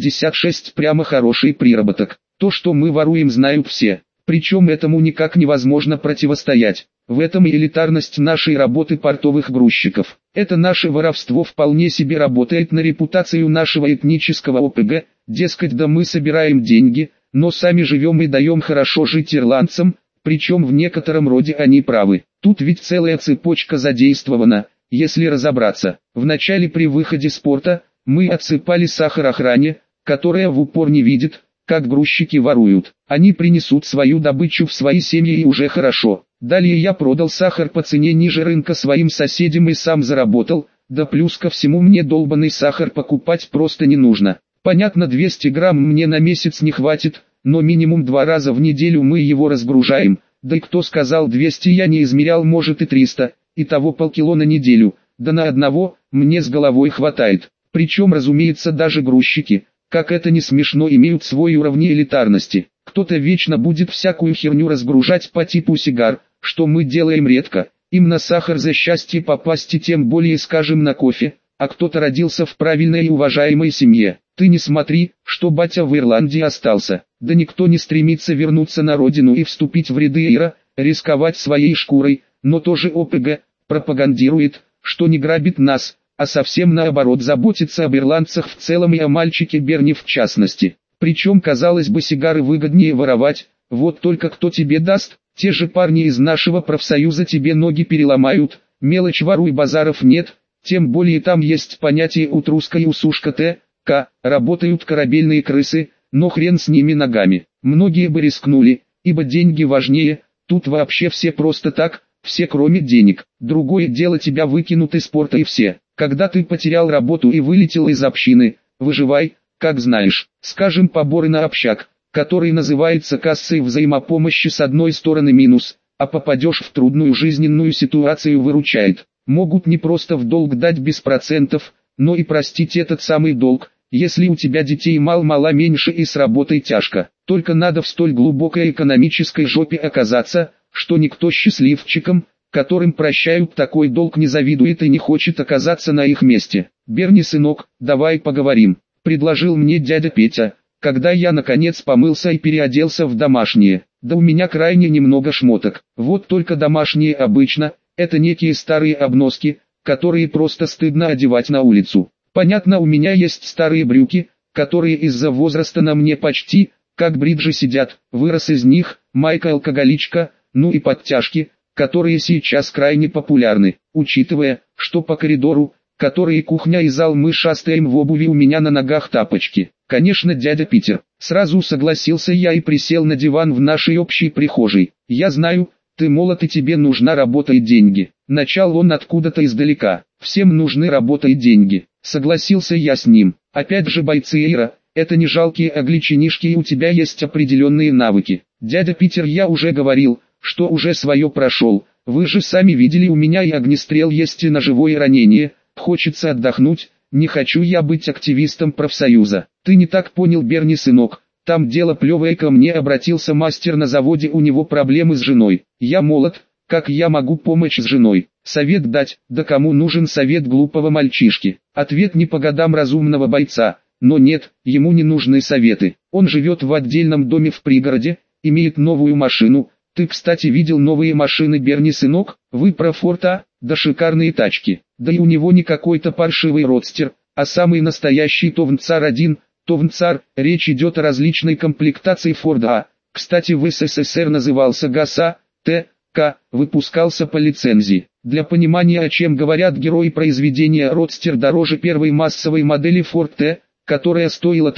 1.56 прямо хороший приработок. То, что мы воруем, знают все. Причем этому никак невозможно противостоять. В этом и элитарность нашей работы портовых грузчиков. Это наше воровство вполне себе работает на репутацию нашего этнического ОПГ, дескать, да мы собираем деньги, но сами живем и даем хорошо жить ирландцам, причем в некотором роде они правы. Тут ведь целая цепочка задействована, если разобраться. Вначале при выходе с порта, мы отсыпали сахар охране, которая в упор не видит, как грузчики воруют. Они принесут свою добычу в свои семьи и уже хорошо. Далее я продал сахар по цене ниже рынка своим соседям и сам заработал, да плюс ко всему мне долбанный сахар покупать просто не нужно. Понятно, 200 грамм мне на месяц не хватит, но минимум 2 раза в неделю мы его разгружаем. Да и кто сказал 200, я не измерял, может и 300, итого полкило на неделю, да на одного мне с головой хватает. Причем, разумеется, даже грузчики, как это не смешно, имеют свой уровень элитарности. Кто-то вечно будет всякую херню разгружать по типу сигар, что мы делаем редко. Им на сахар за счастье попасть и тем более, скажем, на кофе, а кто-то родился в правильной и уважаемой семье. Ты не смотри, что батя в Ирландии остался. Да никто не стремится вернуться на родину и вступить в ряды ИРА, рисковать своей шкурой, но тоже ОПГ пропагандирует, что не грабит нас, а совсем наоборот заботится об ирландцах в целом и о мальчике Берни в частности. Причем, казалось бы, сигары выгоднее воровать, вот только кто тебе даст, те же парни из нашего профсоюза тебе ноги переломают, мелочь воруй, базаров нет, тем более там есть понятие утруска и усушка т.к., работают корабельные крысы, но хрен с ними ногами. Многие бы рискнули, ибо деньги важнее, тут вообще все просто так, все кроме денег. Другое дело, тебя выкинут из порта и все. Когда ты потерял работу и вылетел из общины, выживай, как знаешь. Скажем, поборы на общак, который называется кассой взаимопомощи, с одной стороны минус, а попадешь в трудную жизненную ситуацию, выручает. Могут не просто в долг дать без процентов, но и простить этот самый долг, если у тебя детей мало меньше и с работой тяжко. Только надо в столь глубокой экономической жопе оказаться, что никто счастливчикам, которым прощают такой долг, не завидует и не хочет оказаться на их месте. «Берни, сынок, давай поговорим», — предложил мне дядя Петя, когда я наконец помылся и переоделся в домашнее. Да у меня крайне немного шмоток. Вот только домашние обычно, это некие старые обноски, которые просто стыдно одевать на улицу. Понятно, у меня есть старые брюки, которые из-за возраста на мне почти, как бриджи, сидят, вырос из них, майка-алкоголичка, ну и подтяжки, которые сейчас крайне популярны, учитывая, что по коридору, который кухня и зал, мы шастаем в обуви, у меня на ногах тапочки. Конечно, дядя Питер, сразу согласился я и присел на диван в нашей общей прихожей. Я знаю, ты молод и тебе нужна работа и деньги. Начал он откуда-то издалека. Всем нужны работа и деньги. Согласился я с ним. Опять же, бойцы ИРА, это не жалкие огличенишки, и у тебя есть определенные навыки. Дядя Питер, я уже говорил, что уже свое прошел. Вы же сами видели, у меня и огнестрел есть, и ножевое ранение. Хочется отдохнуть, не хочу я быть активистом профсоюза. Ты не так понял, Берни, сынок. Там дело плевое, ко мне обратился мастер на заводе, у него проблемы с женой. Я молод, как я могу помочь с женой? Совет дать, да кому нужен совет глупого мальчишки? Ответ не по годам разумного бойца, но нет, ему не нужны советы. Он живет в отдельном доме в пригороде, имеет новую машину. Ты, кстати, видел новые машины, Берни, сынок? Вы про Форта? Да шикарные тачки. Да и у него не какой-то паршивый родстер, а самый настоящий Товнцар-1. Товнцар, речь идет о различной комплектации Форда. Кстати, в СССР назывался ГАЗа, ТК, выпускался по лицензии. Для понимания, о чем говорят герои произведения, родстер дороже первой массовой модели Ford T, которая стоила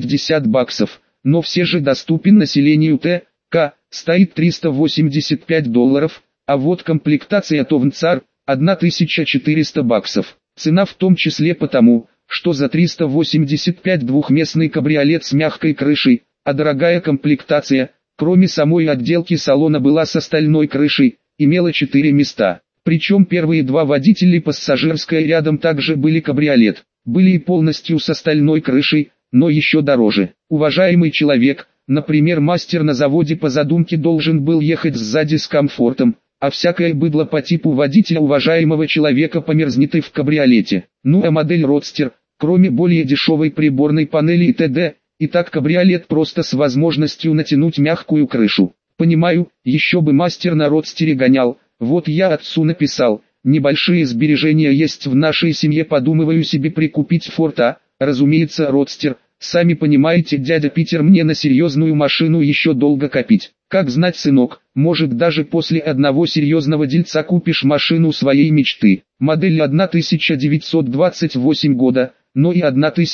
$350, но все же доступен населению. ТК стоит $385, а вот комплектация Товнцар – $1400. Цена в том числе потому, что за 385 двухместный кабриолет с мягкой крышей, а дорогая комплектация, кроме самой отделки салона, была с остальной крышей, имела 4 места. Причем первые 2 водителя пассажирской рядом также были кабриолет, были и полностью с остальной крышей, но еще дороже. Уважаемый человек, Например, мастер на заводе по задумке должен был ехать сзади с комфортом, а всякое быдло по типу водителя уважаемого человека померзнет и в кабриолете. Ну а модель Родстер, кроме более дешевой приборной панели и т.д., и так кабриолет просто с возможностью натянуть мягкую крышу. Понимаю, еще бы мастер на Родстере гонял, вот я отцу написал, небольшие сбережения есть в нашей семье, подумываю себе прикупить Форта, разумеется Родстер. Сами понимаете, дядя Питер, мне на серьезную машину еще долго копить. Как знать, сынок, может даже после одного серьезного дельца купишь машину своей мечты. Модель 1928 года, но и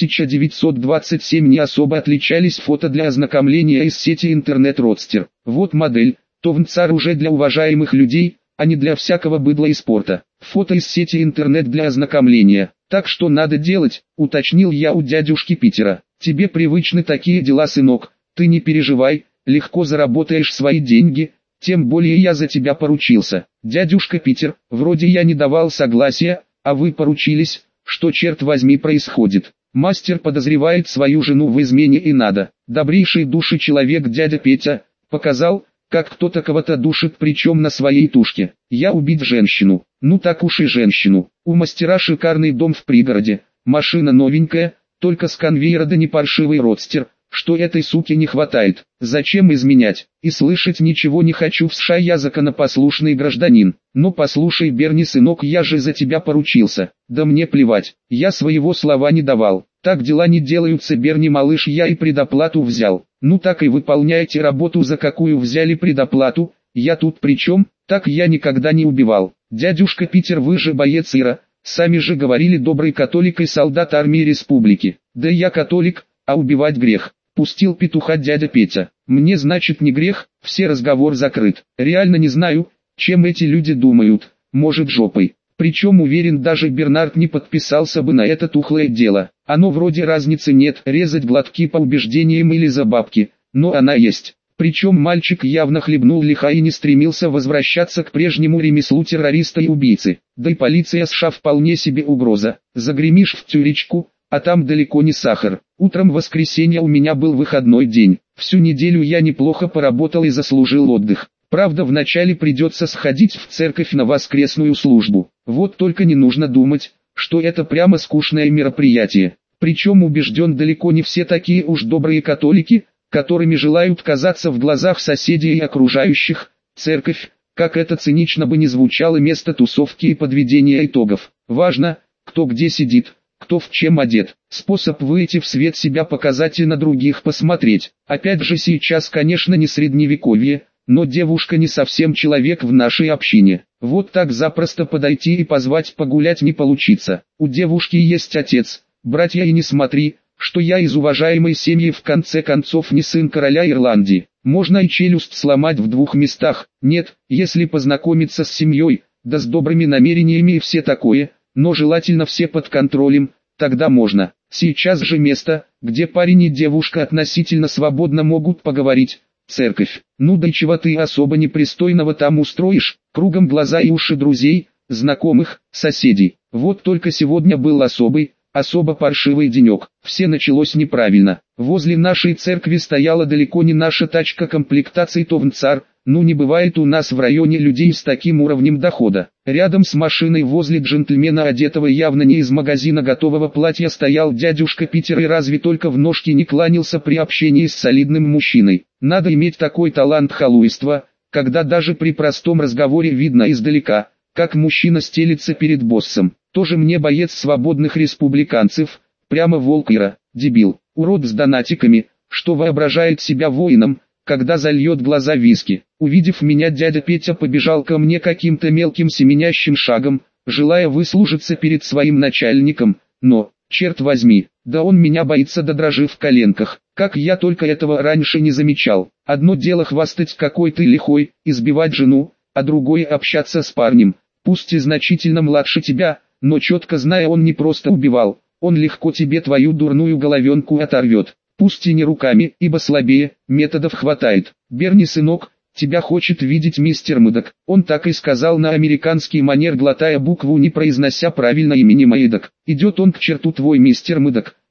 1927 не особо отличались. Фото для ознакомления из сети интернет Родстер. Вот модель, Товнцар уже для уважаемых людей, а не для всякого быдла и спорта. Фото из сети интернет для ознакомления. Так что надо делать, уточнил я у дядюшки Питера. Тебе привычны такие дела, сынок, ты не переживай, легко заработаешь свои деньги, тем более я за тебя поручился. Дядюшка Питер, вроде я не давал согласия, а вы поручились, что черт возьми происходит? Мастер подозревает свою жену в измене и надо. Добрейший души человек дядя Петя, показал, как кто-то кого-то душит, причем на своей тушке. Я убить женщину, ну так уж и женщину. У мастера шикарный дом в пригороде, машина новенькая, только с конвейера да не паршивый Родстер, что этой суке не хватает. Зачем изменять? И слышать ничего не хочу, в США я законопослушный гражданин. Но послушай, Берни, сынок, я же за тебя поручился. Да мне плевать, я своего слова не давал. Так дела не делаются, Берни, малыш, я и предоплату взял. Ну так и выполняйте работу, за какую взяли предоплату. Я тут при чем? Так я никогда не убивал. Дядюшка Питер, вы же боец Ира. Сами же говорили, добрый католик и солдат армии республики. Да я католик, а убивать грех. Пустил петуха дядя Петя. Мне значит не грех, все, разговор закрыт. Реально не знаю, чем эти люди думают, может жопой. Причем уверен, даже Бернард не подписался бы на это тухлое дело. Оно вроде разницы нет, резать глотки по убеждениям или за бабки, но она есть. Причем мальчик явно хлебнул лиха и не стремился возвращаться к прежнему ремеслу террориста и убийцы. Да и полиция США вполне себе угроза. Загремишь в тюрячку, а там далеко не сахар. Утром воскресенья у меня был выходной день. Всю неделю я неплохо поработал и заслужил отдых. Правда, вначале придется сходить в церковь на воскресную службу. Вот только не нужно думать, что это прямо скучное мероприятие. Причем убежден, далеко не все такие уж добрые католики, которыми желают казаться в глазах соседей и окружающих. Церковь, как это цинично бы ни звучало, место тусовки и подведения итогов. Важно, кто где сидит, кто в чем одет. Способ выйти в свет, себя показать и на других посмотреть. Опять же, сейчас, конечно, не средневековье, но девушка не совсем человек в нашей общине. Вот так запросто подойти и позвать погулять не получится. У девушки есть отец, братья, и не смотри, что я из уважаемой семьи, в конце концов не сын короля Ирландии. Можно и челюсть сломать в двух местах. Нет, если познакомиться с семьей, да с добрыми намерениями и все такое, но желательно все под контролем, тогда можно. Сейчас же место, где парень и девушка относительно свободно могут поговорить. Церковь. Ну да и чего ты особо непристойного там устроишь? Кругом глаза и уши друзей, знакомых, соседей. Вот только сегодня был особо паршивый денек. Все началось неправильно. Возле нашей церкви стояла далеко не наша тачка комплектации Товнцар. Ну не бывает у нас в районе людей с таким уровнем дохода. Рядом с машиной возле джентльмена, одетого явно не из магазина готового платья, стоял дядюшка Питер и разве только в ножки не кланялся при общении с солидным мужчиной. Надо иметь такой талант халуйства, когда даже при простом разговоре видно издалека, как мужчина стелится перед боссом. Тоже мне боец свободных республиканцев, прямо волк Ира, дебил, урод с донатиками, что воображает себя воином, когда зальет глаза виски. Увидев меня, дядя Петя побежал ко мне каким-то мелким семенящим шагом, желая выслужиться перед своим начальником, но, черт возьми, да он меня боится до дрожи в коленках, как я только этого раньше не замечал. Одно дело хвастать, какой ты лихой, избивать жену, а другое общаться с парнем, пусть и значительно младше тебя, но четко зная, он не просто убивал, он легко тебе твою дурную головенку оторвет. Пусть и не руками, ибо слабее, методов хватает. Берни, сынок, тебя хочет видеть мистер Мэддок. Он так и сказал на американский манер, глотая букву, не произнося правильно имени Мэддок. Идет он к черту, твой мистер Мэддок.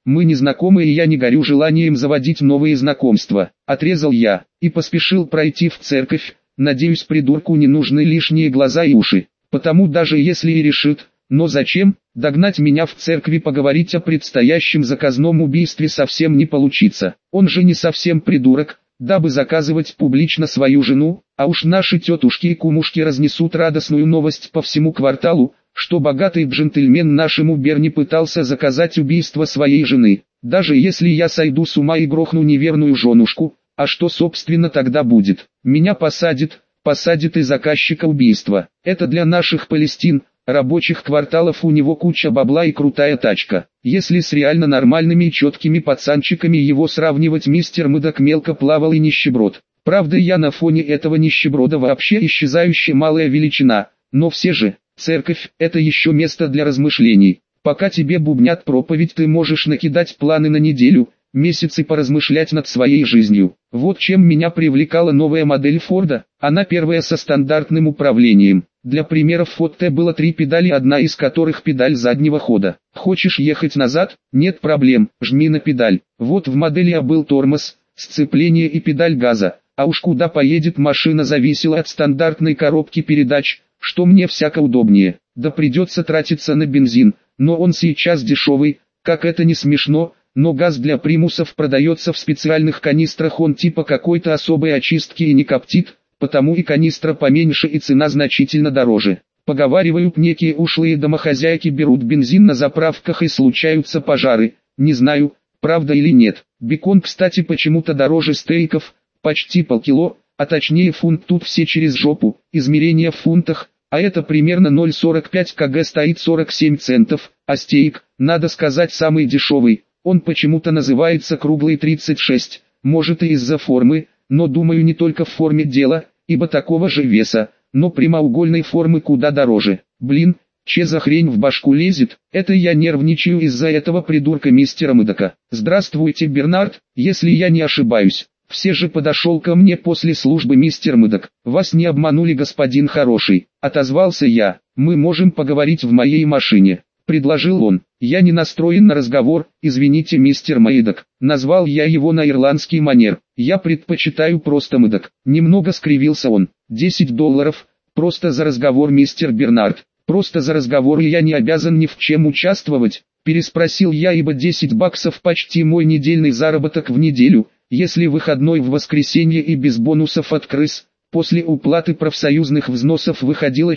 мы не знакомы и я не горю желанием заводить новые знакомства. Отрезал я, и поспешил пройти в церковь, надеюсь придурку не нужны лишние глаза и уши. Потому даже если и решит, но зачем, догнать меня в церкви поговорить о предстоящем заказном убийстве совсем не получится. Он же не совсем придурок, дабы заказывать публично свою жену, а уж наши тетушки и кумушки разнесут радостную новость по всему кварталу, что богатый джентльмен нашему Берни пытался заказать убийство своей жены. Даже если я сойду с ума и грохну неверную женушку, а что собственно тогда будет? Меня посадит и заказчика убийства. Это для наших Палестин, рабочих кварталов у него куча бабла и крутая тачка. Если с реально нормальными и четкими пацанчиками его сравнивать, мистер Мэддок мелко плавал и нищеброд. Правда, я на фоне этого нищеброда вообще исчезающая малая величина, но все же, церковь – это еще место для размышлений. Пока тебе бубнят проповедь, ты можешь накидать планы на неделю, месяц и поразмышлять над своей жизнью. Вот чем меня привлекала новая модель Форда, она первая со стандартным управлением. Для примера в Форд было 3 педали, одна из которых педаль заднего хода. Хочешь ехать назад? Нет проблем, жми на педаль. Вот в модели А был тормоз, сцепление и педаль газа, а уж куда поедет машина зависело от стандартной коробки передач, что мне всяко удобнее. Да придется тратиться на бензин, но он сейчас дешевый, как это не смешно, но газ для примусов продается в специальных канистрах, он типа какой-то особой очистки и не коптит, потому и канистра поменьше и цена значительно дороже. Поговаривают, некие ушлые домохозяйки берут бензин на заправках и случаются пожары, не знаю, правда или нет. Бекон, кстати, почему-то дороже стейков, почти полкило, а точнее фунт, тут все через жопу, измерения в фунтах, а это примерно 0,45 кг стоит 47 центов, а стейк, надо сказать, самый дешевый, он почему-то называется круглый 36, может и из-за формы, но думаю не только в форме дела, ибо такого же веса, но прямоугольной формы куда дороже. Блин, че за хрень в башку лезет? Это я нервничаю из-за этого придурка мистера Мэддока. Здравствуйте, Бернард, если я не ошибаюсь. Все же подошел ко мне после службы мистер Мэддок. Вас не обманули, господин хороший, отозвался я. Мы можем поговорить в моей машине, предложил он. Я не настроен на разговор, извините, мистер Мэддок. Назвал я его на ирландский манер. Я предпочитаю просто Мэддок. Немного скривился он. $10, просто за разговор, мистер Бернард. Просто за разговор, и я не обязан ни в чем участвовать, переспросил я, ибо $10 почти мой недельный заработок в неделю, если выходной в воскресенье и без бонусов от крыс. После уплаты профсоюзных взносов выходило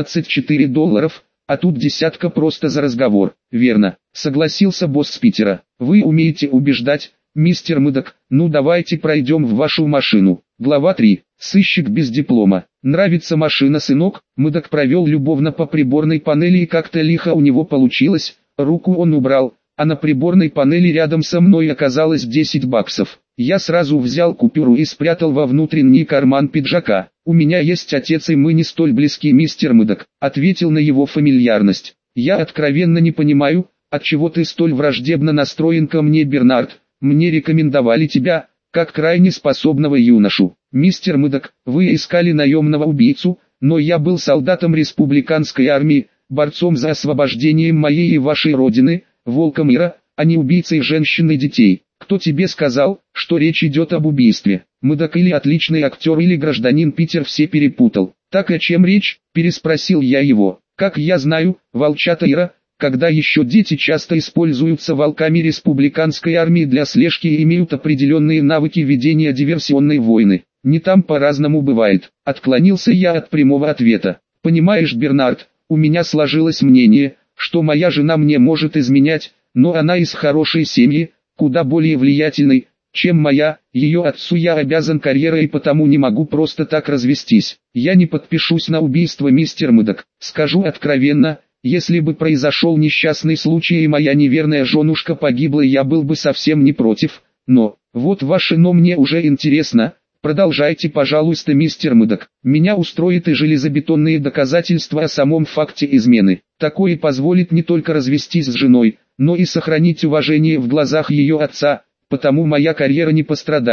$14,4, а тут десятка просто за разговор. Верно, согласился босс с Питера. Вы умеете убеждать, мистер Мэддок. Ну давайте пройдем в вашу машину. Глава 3. Сыщик без диплома. Нравится машина, сынок? Мэддок провел любовно по приборной панели и как-то лихо у него получилось. Руку он убрал, а на приборной панели рядом со мной оказалось $10. Я сразу взял купюру и спрятал во внутренний карман пиджака. «У меня есть отец, и мы не столь близки, мистер Мэддок», — ответил на его фамильярность. «Я откровенно не понимаю, отчего ты столь враждебно настроен ко мне, Бернард. Мне рекомендовали тебя, как крайне способного юношу. Мистер Мэддок, вы искали наемного убийцу, но я был солдатом республиканской армии, борцом за освобождением моей и вашей родины, волком мира, а не убийцей женщин и детей. Кто тебе сказал, что речь идет об убийстве? Мэддок или отличный актер, или гражданин Питер все перепутал. Так о чем речь? Переспросил я его. Как я знаю, волчата Ира, когда еще дети часто используются волками республиканской армии для слежки и имеют определенные навыки ведения диверсионной войны. Не там по-разному бывает. Отклонился я от прямого ответа. Понимаешь, Бернард, у меня сложилось мнение, что моя жена мне может изменять, но она из хорошей семьи, куда более влиятельной, чем моя. Ее отцу я обязан карьерой и потому не могу просто так развестись. Я не подпишусь на убийство, мистер Мэддок. Скажу откровенно, если бы произошел несчастный случай и моя неверная женушка погибла, я был бы совсем не против. Но, вот ваше «но» мне уже интересно. Продолжайте, пожалуйста, мистер Мэддок. Меня устроит и железобетонные доказательства о самом факте измены. Такое позволит не только развестись с женой, но и сохранить уважение в глазах ее отца, потому моя карьера не пострадает.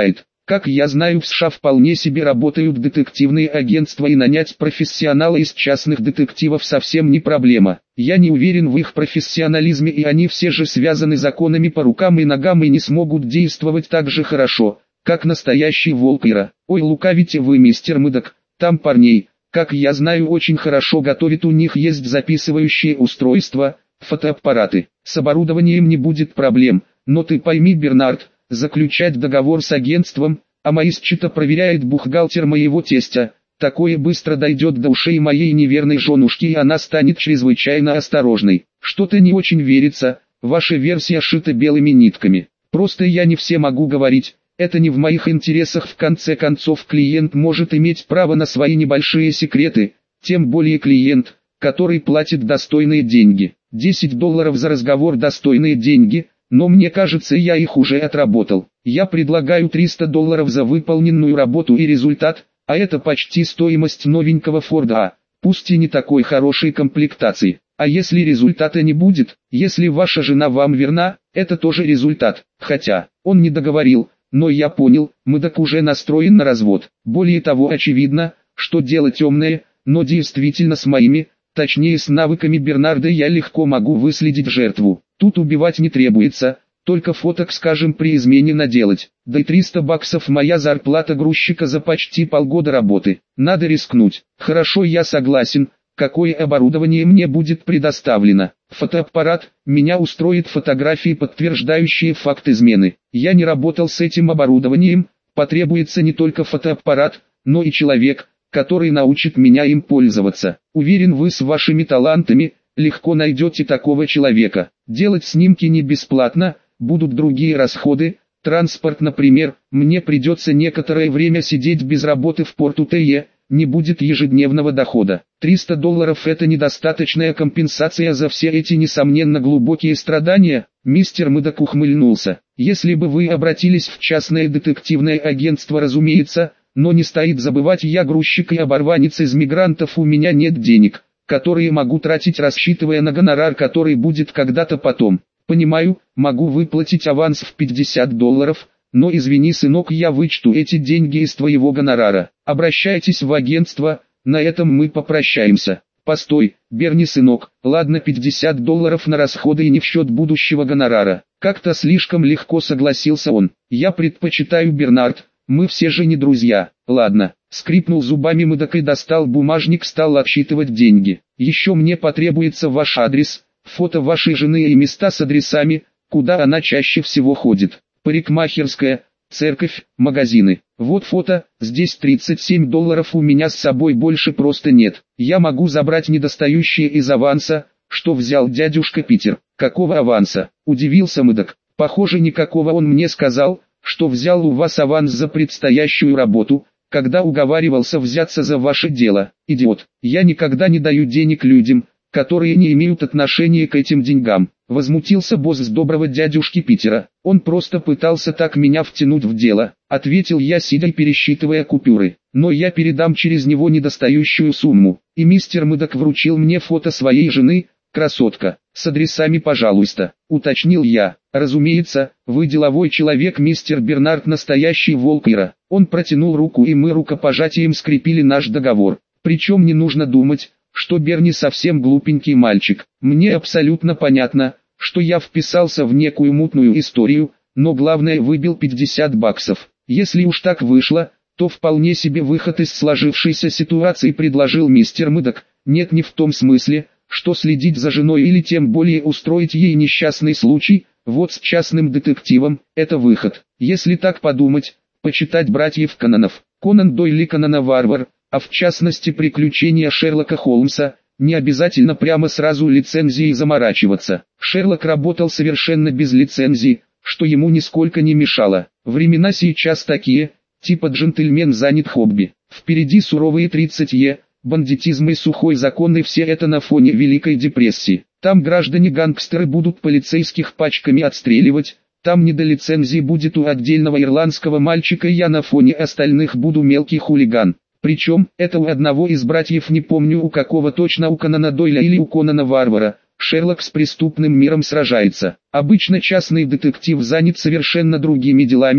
Как я знаю, в США вполне себе работают детективные агентства, и нанять профессионала из частных детективов совсем не проблема. Я не уверен в их профессионализме, и они все же связаны законами по рукам и ногам и не смогут действовать так же хорошо, как настоящий Волкера. Ой, лукавите вы, мистер Мэддок, там парней, как я знаю, очень хорошо готовят, у них есть записывающие устройства, фотоаппараты. С оборудованием не будет проблем, но ты пойми, Бернард, заключать договор с агентством, а мои счета проверяет бухгалтер моего тестя, такое быстро дойдет до ушей моей неверной женушки, и она станет чрезвычайно осторожной. Что-то не очень верится, ваша версия шита белыми нитками. Просто я не все могу говорить. Это не в моих интересах, в конце концов клиент может иметь право на свои небольшие секреты, тем более клиент, который платит достойные деньги. $10 за разговор достойные деньги, но мне кажется, я их уже отработал. Я предлагаю $300 за выполненную работу и результат, а это почти стоимость новенького Форда, пусть и не такой хорошей комплектации. А если результата не будет, если ваша жена вам верна, это тоже результат. Хотя, он не договорил. Но я понял, Мэддок уже настроен на развод. Более того, очевидно, что дело темное, но действительно с моими, точнее с навыками Бернарда, я легко могу выследить жертву. Тут убивать не требуется, только фоток, скажем, при измене наделать. Да и $300 моя зарплата грузчика за почти полгода работы. Надо рискнуть. Хорошо, я согласен. Какое оборудование мне будет предоставлено? Фотоаппарат, меня устроит фотографии, подтверждающие факт измены. Я не работал с этим оборудованием, потребуется не только фотоаппарат, но и человек, который научит меня им пользоваться. Уверен, вы с вашими талантами легко найдете такого человека. Делать снимки не бесплатно, будут другие расходы, транспорт, например, мне придется некоторое время сидеть без работы в Порт-Утае, не будет ежедневного дохода. $300 это недостаточная компенсация за все эти несомненно глубокие страдания. Мистер Мэддок ухмыльнулся. Если бы вы обратились в частное детективное агентство, разумеется, но не стоит забывать, я грузчик и оборванец из мигрантов, у меня нет денег, которые могу тратить, рассчитывая на гонорар, который будет когда-то потом. Понимаю, могу выплатить аванс в $50, но извини, сынок, я вычту эти деньги из твоего гонорара. Обращайтесь в агентство, на этом мы попрощаемся. Постой, Берни, сынок, ладно, $50 на расходы и не в счет будущего гонорара. Как-то слишком легко согласился он. Я предпочитаю, Бернард, мы все же не друзья. Ладно, скрипнул зубами Мэддок и достал бумажник, стал отсчитывать деньги. Еще мне потребуется ваш адрес, фото вашей жены и места с адресами, куда она чаще всего ходит. Парикмахерская, церковь, магазины. Вот фото, здесь $37, у меня с собой больше просто нет. Я могу забрать недостающие из аванса, что взял дядюшка Питер. Какого аванса? Удивился Мэддок. Похоже, никакого. Он мне сказал, что взял у вас аванс за предстоящую работу, когда уговаривался взяться за ваше дело. Идиот, я никогда не даю денег людям, которые не имеют отношения к этим деньгам. Возмутился босс с доброго дядюшки Питера. Он просто пытался так меня втянуть в дело, ответил я, сидя и пересчитывая купюры. Но я передам через него недостающую сумму. И мистер Мэддок вручил мне фото своей жены, красотка, с адресами, пожалуйста, уточнил я. Разумеется, вы деловой человек, мистер Бернард, настоящий Волкера. Он протянул руку, и мы рукопожатием скрепили наш договор. Причем не нужно думать, что Берни совсем глупенький мальчик. Мне абсолютно понятно, что я вписался в некую мутную историю, но главное, выбил $50. Если уж так вышло, то вполне себе выход из сложившейся ситуации предложил мистер Мэддок. Нет, не в том смысле, что следить за женой или тем более устроить ей несчастный случай. Вот с частным детективом – это выход. Если так подумать, почитать братьев Кононов, Конан Дойль и Конана-Варвар, а в частности приключения Шерлока Холмса, не обязательно прямо сразу лицензией заморачиваться. Шерлок работал совершенно без лицензии, что ему нисколько не мешало. Времена сейчас такие, типа джентльмен занят хобби. Впереди суровые 30-е, бандитизм и сухой закон, и все это на фоне Великой депрессии. Там граждане-гангстеры будут полицейских пачками отстреливать, там не до лицензии будет у отдельного ирландского мальчика, и я на фоне остальных буду мелкий хулиган. Причем, это у одного из братьев, не помню у какого точно, у Конана Дойля или у Конана Варвара, Шерлок с преступным миром сражается. Обычно частный детектив занят совершенно другими делами,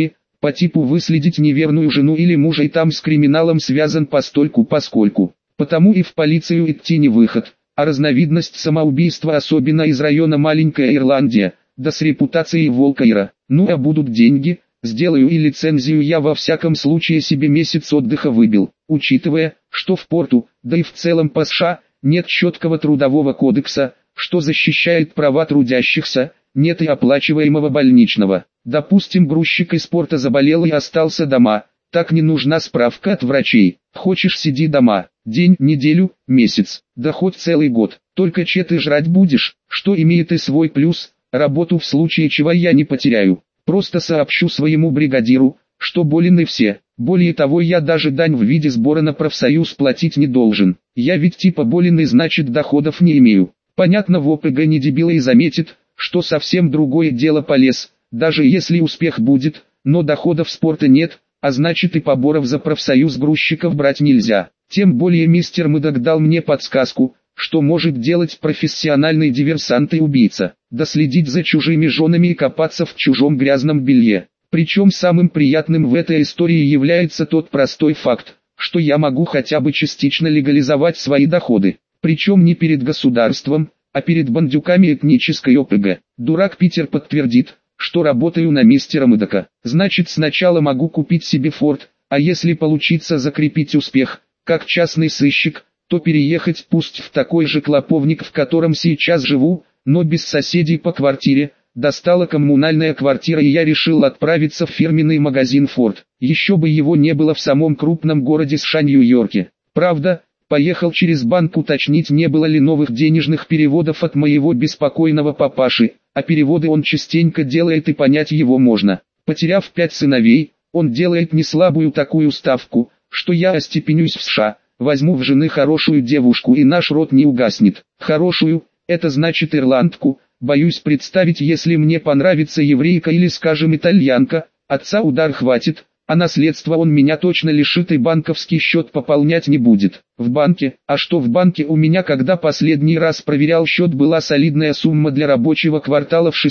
по типу выследить неверную жену или мужа и там с криминалом связан постольку-поскольку. Потому и в полицию идти не выход, а разновидность самоубийства, особенно из района Маленькая Ирландия, да с репутацией волка-ира. Ну а будут деньги, сделаю и лицензию. Я во всяком случае себе месяц отдыха выбил, учитывая, что в порту, да и в целом по США, нет четкого трудового кодекса, что защищает права трудящихся, нет и оплачиваемого больничного. Допустим, грузчик из порта заболел и остался дома, так не нужна справка от врачей. Хочешь, сиди дома, день, неделю, месяц, да хоть целый год, только че ты жрать будешь, что имеет и свой плюс, работу в случае чего я не потеряю. Просто сообщу своему бригадиру, что болен все. Более того, я даже дань в виде сбора на профсоюз платить не должен. Я ведь типа болен и значит доходов не имею. Понятно, в ОПГ не дебила и заметит, что совсем другое дело полез, даже если успех будет, но доходов спорта нет, а значит и поборов за профсоюз грузчиков брать нельзя. Тем более мистер Мэддок дал мне подсказку, что может делать профессиональный диверсант и убийца, доследить за чужими женами и копаться в чужом грязном белье. Причем самым приятным в этой истории является тот простой факт, что я могу хотя бы частично легализовать свои доходы, причем не перед государством, а перед бандюками этнической ОПГ. Дурак Питер подтвердит, что работаю на мистера Мэддока. Значит, сначала могу купить себе форт, а если получится закрепить успех, как частный сыщик, то переехать пусть в такой же клоповник, в котором сейчас живу, но без соседей по квартире. Достала коммунальная квартира, и я решил отправиться в фирменный магазин Форд. Еще бы его не было в самом крупном городе США Нью-Йорке. Правда, поехал через банк уточнить, не было ли новых денежных переводов от моего беспокойного папаши, а переводы он частенько делает и понять его можно. Потеряв 5 сыновей, он делает неслабую такую ставку, что я остепенюсь в США, возьму в жены хорошую девушку и наш род не угаснет. Хорошую, это значит ирландку. Боюсь представить, если мне понравится еврейка или, скажем, итальянка, отца удар хватит, а наследство он меня точно лишит и банковский счет пополнять не будет. В банке, а что в банке у меня, когда последний раз проверял счет, была солидная сумма для рабочего квартала в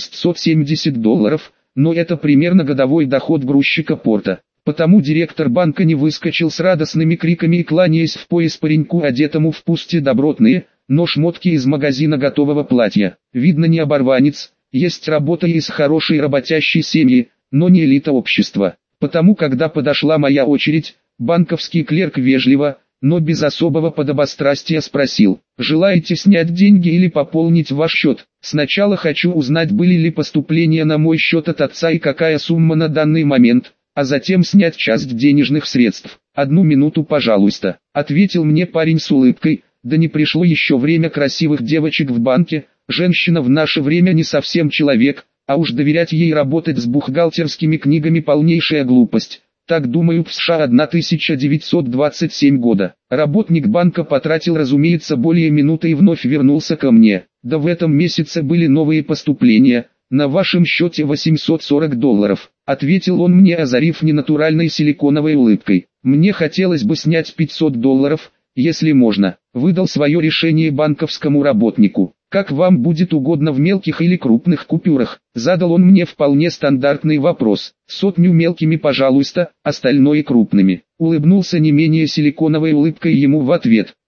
$670, но это примерно годовой доход грузчика порта. Потому директор банка не выскочил с радостными криками и кланяясь в пояс пареньку, одетому в пусти добротные, но шмотки из магазина готового платья. Видно, не оборванец, есть работа из хорошей работящей семьи, но не элита общества. Потому когда подошла моя очередь, банковский клерк вежливо, но без особого подобострастия спросил: «Желаете снять деньги или пополнить ваш счет? Сначала хочу узнать, были ли поступления на мой счет от отца и какая сумма на данный момент, а затем снять часть денежных средств». «1 минуту, пожалуйста», — ответил мне парень с улыбкой. Да не пришло еще время красивых девочек в банке, женщина в наше время не совсем человек, а уж доверять ей работать с бухгалтерскими книгами полнейшая глупость. Так думаю в США 1927 года. Работник банка потратил, разумеется, более минуты и вновь вернулся ко мне. Да в этом месяце были новые поступления, на вашем счете $840, ответил он мне, озарив ненатуральной силиконовой улыбкой. Мне хотелось бы снять $500, если можно. Выдал свое решение банковскому работнику. Как вам будет угодно, в мелких или крупных купюрах? Задал он мне вполне стандартный вопрос. 100 мелкими, пожалуйста, остальное крупными. Улыбнулся не менее силиконовой улыбкой ему в ответ.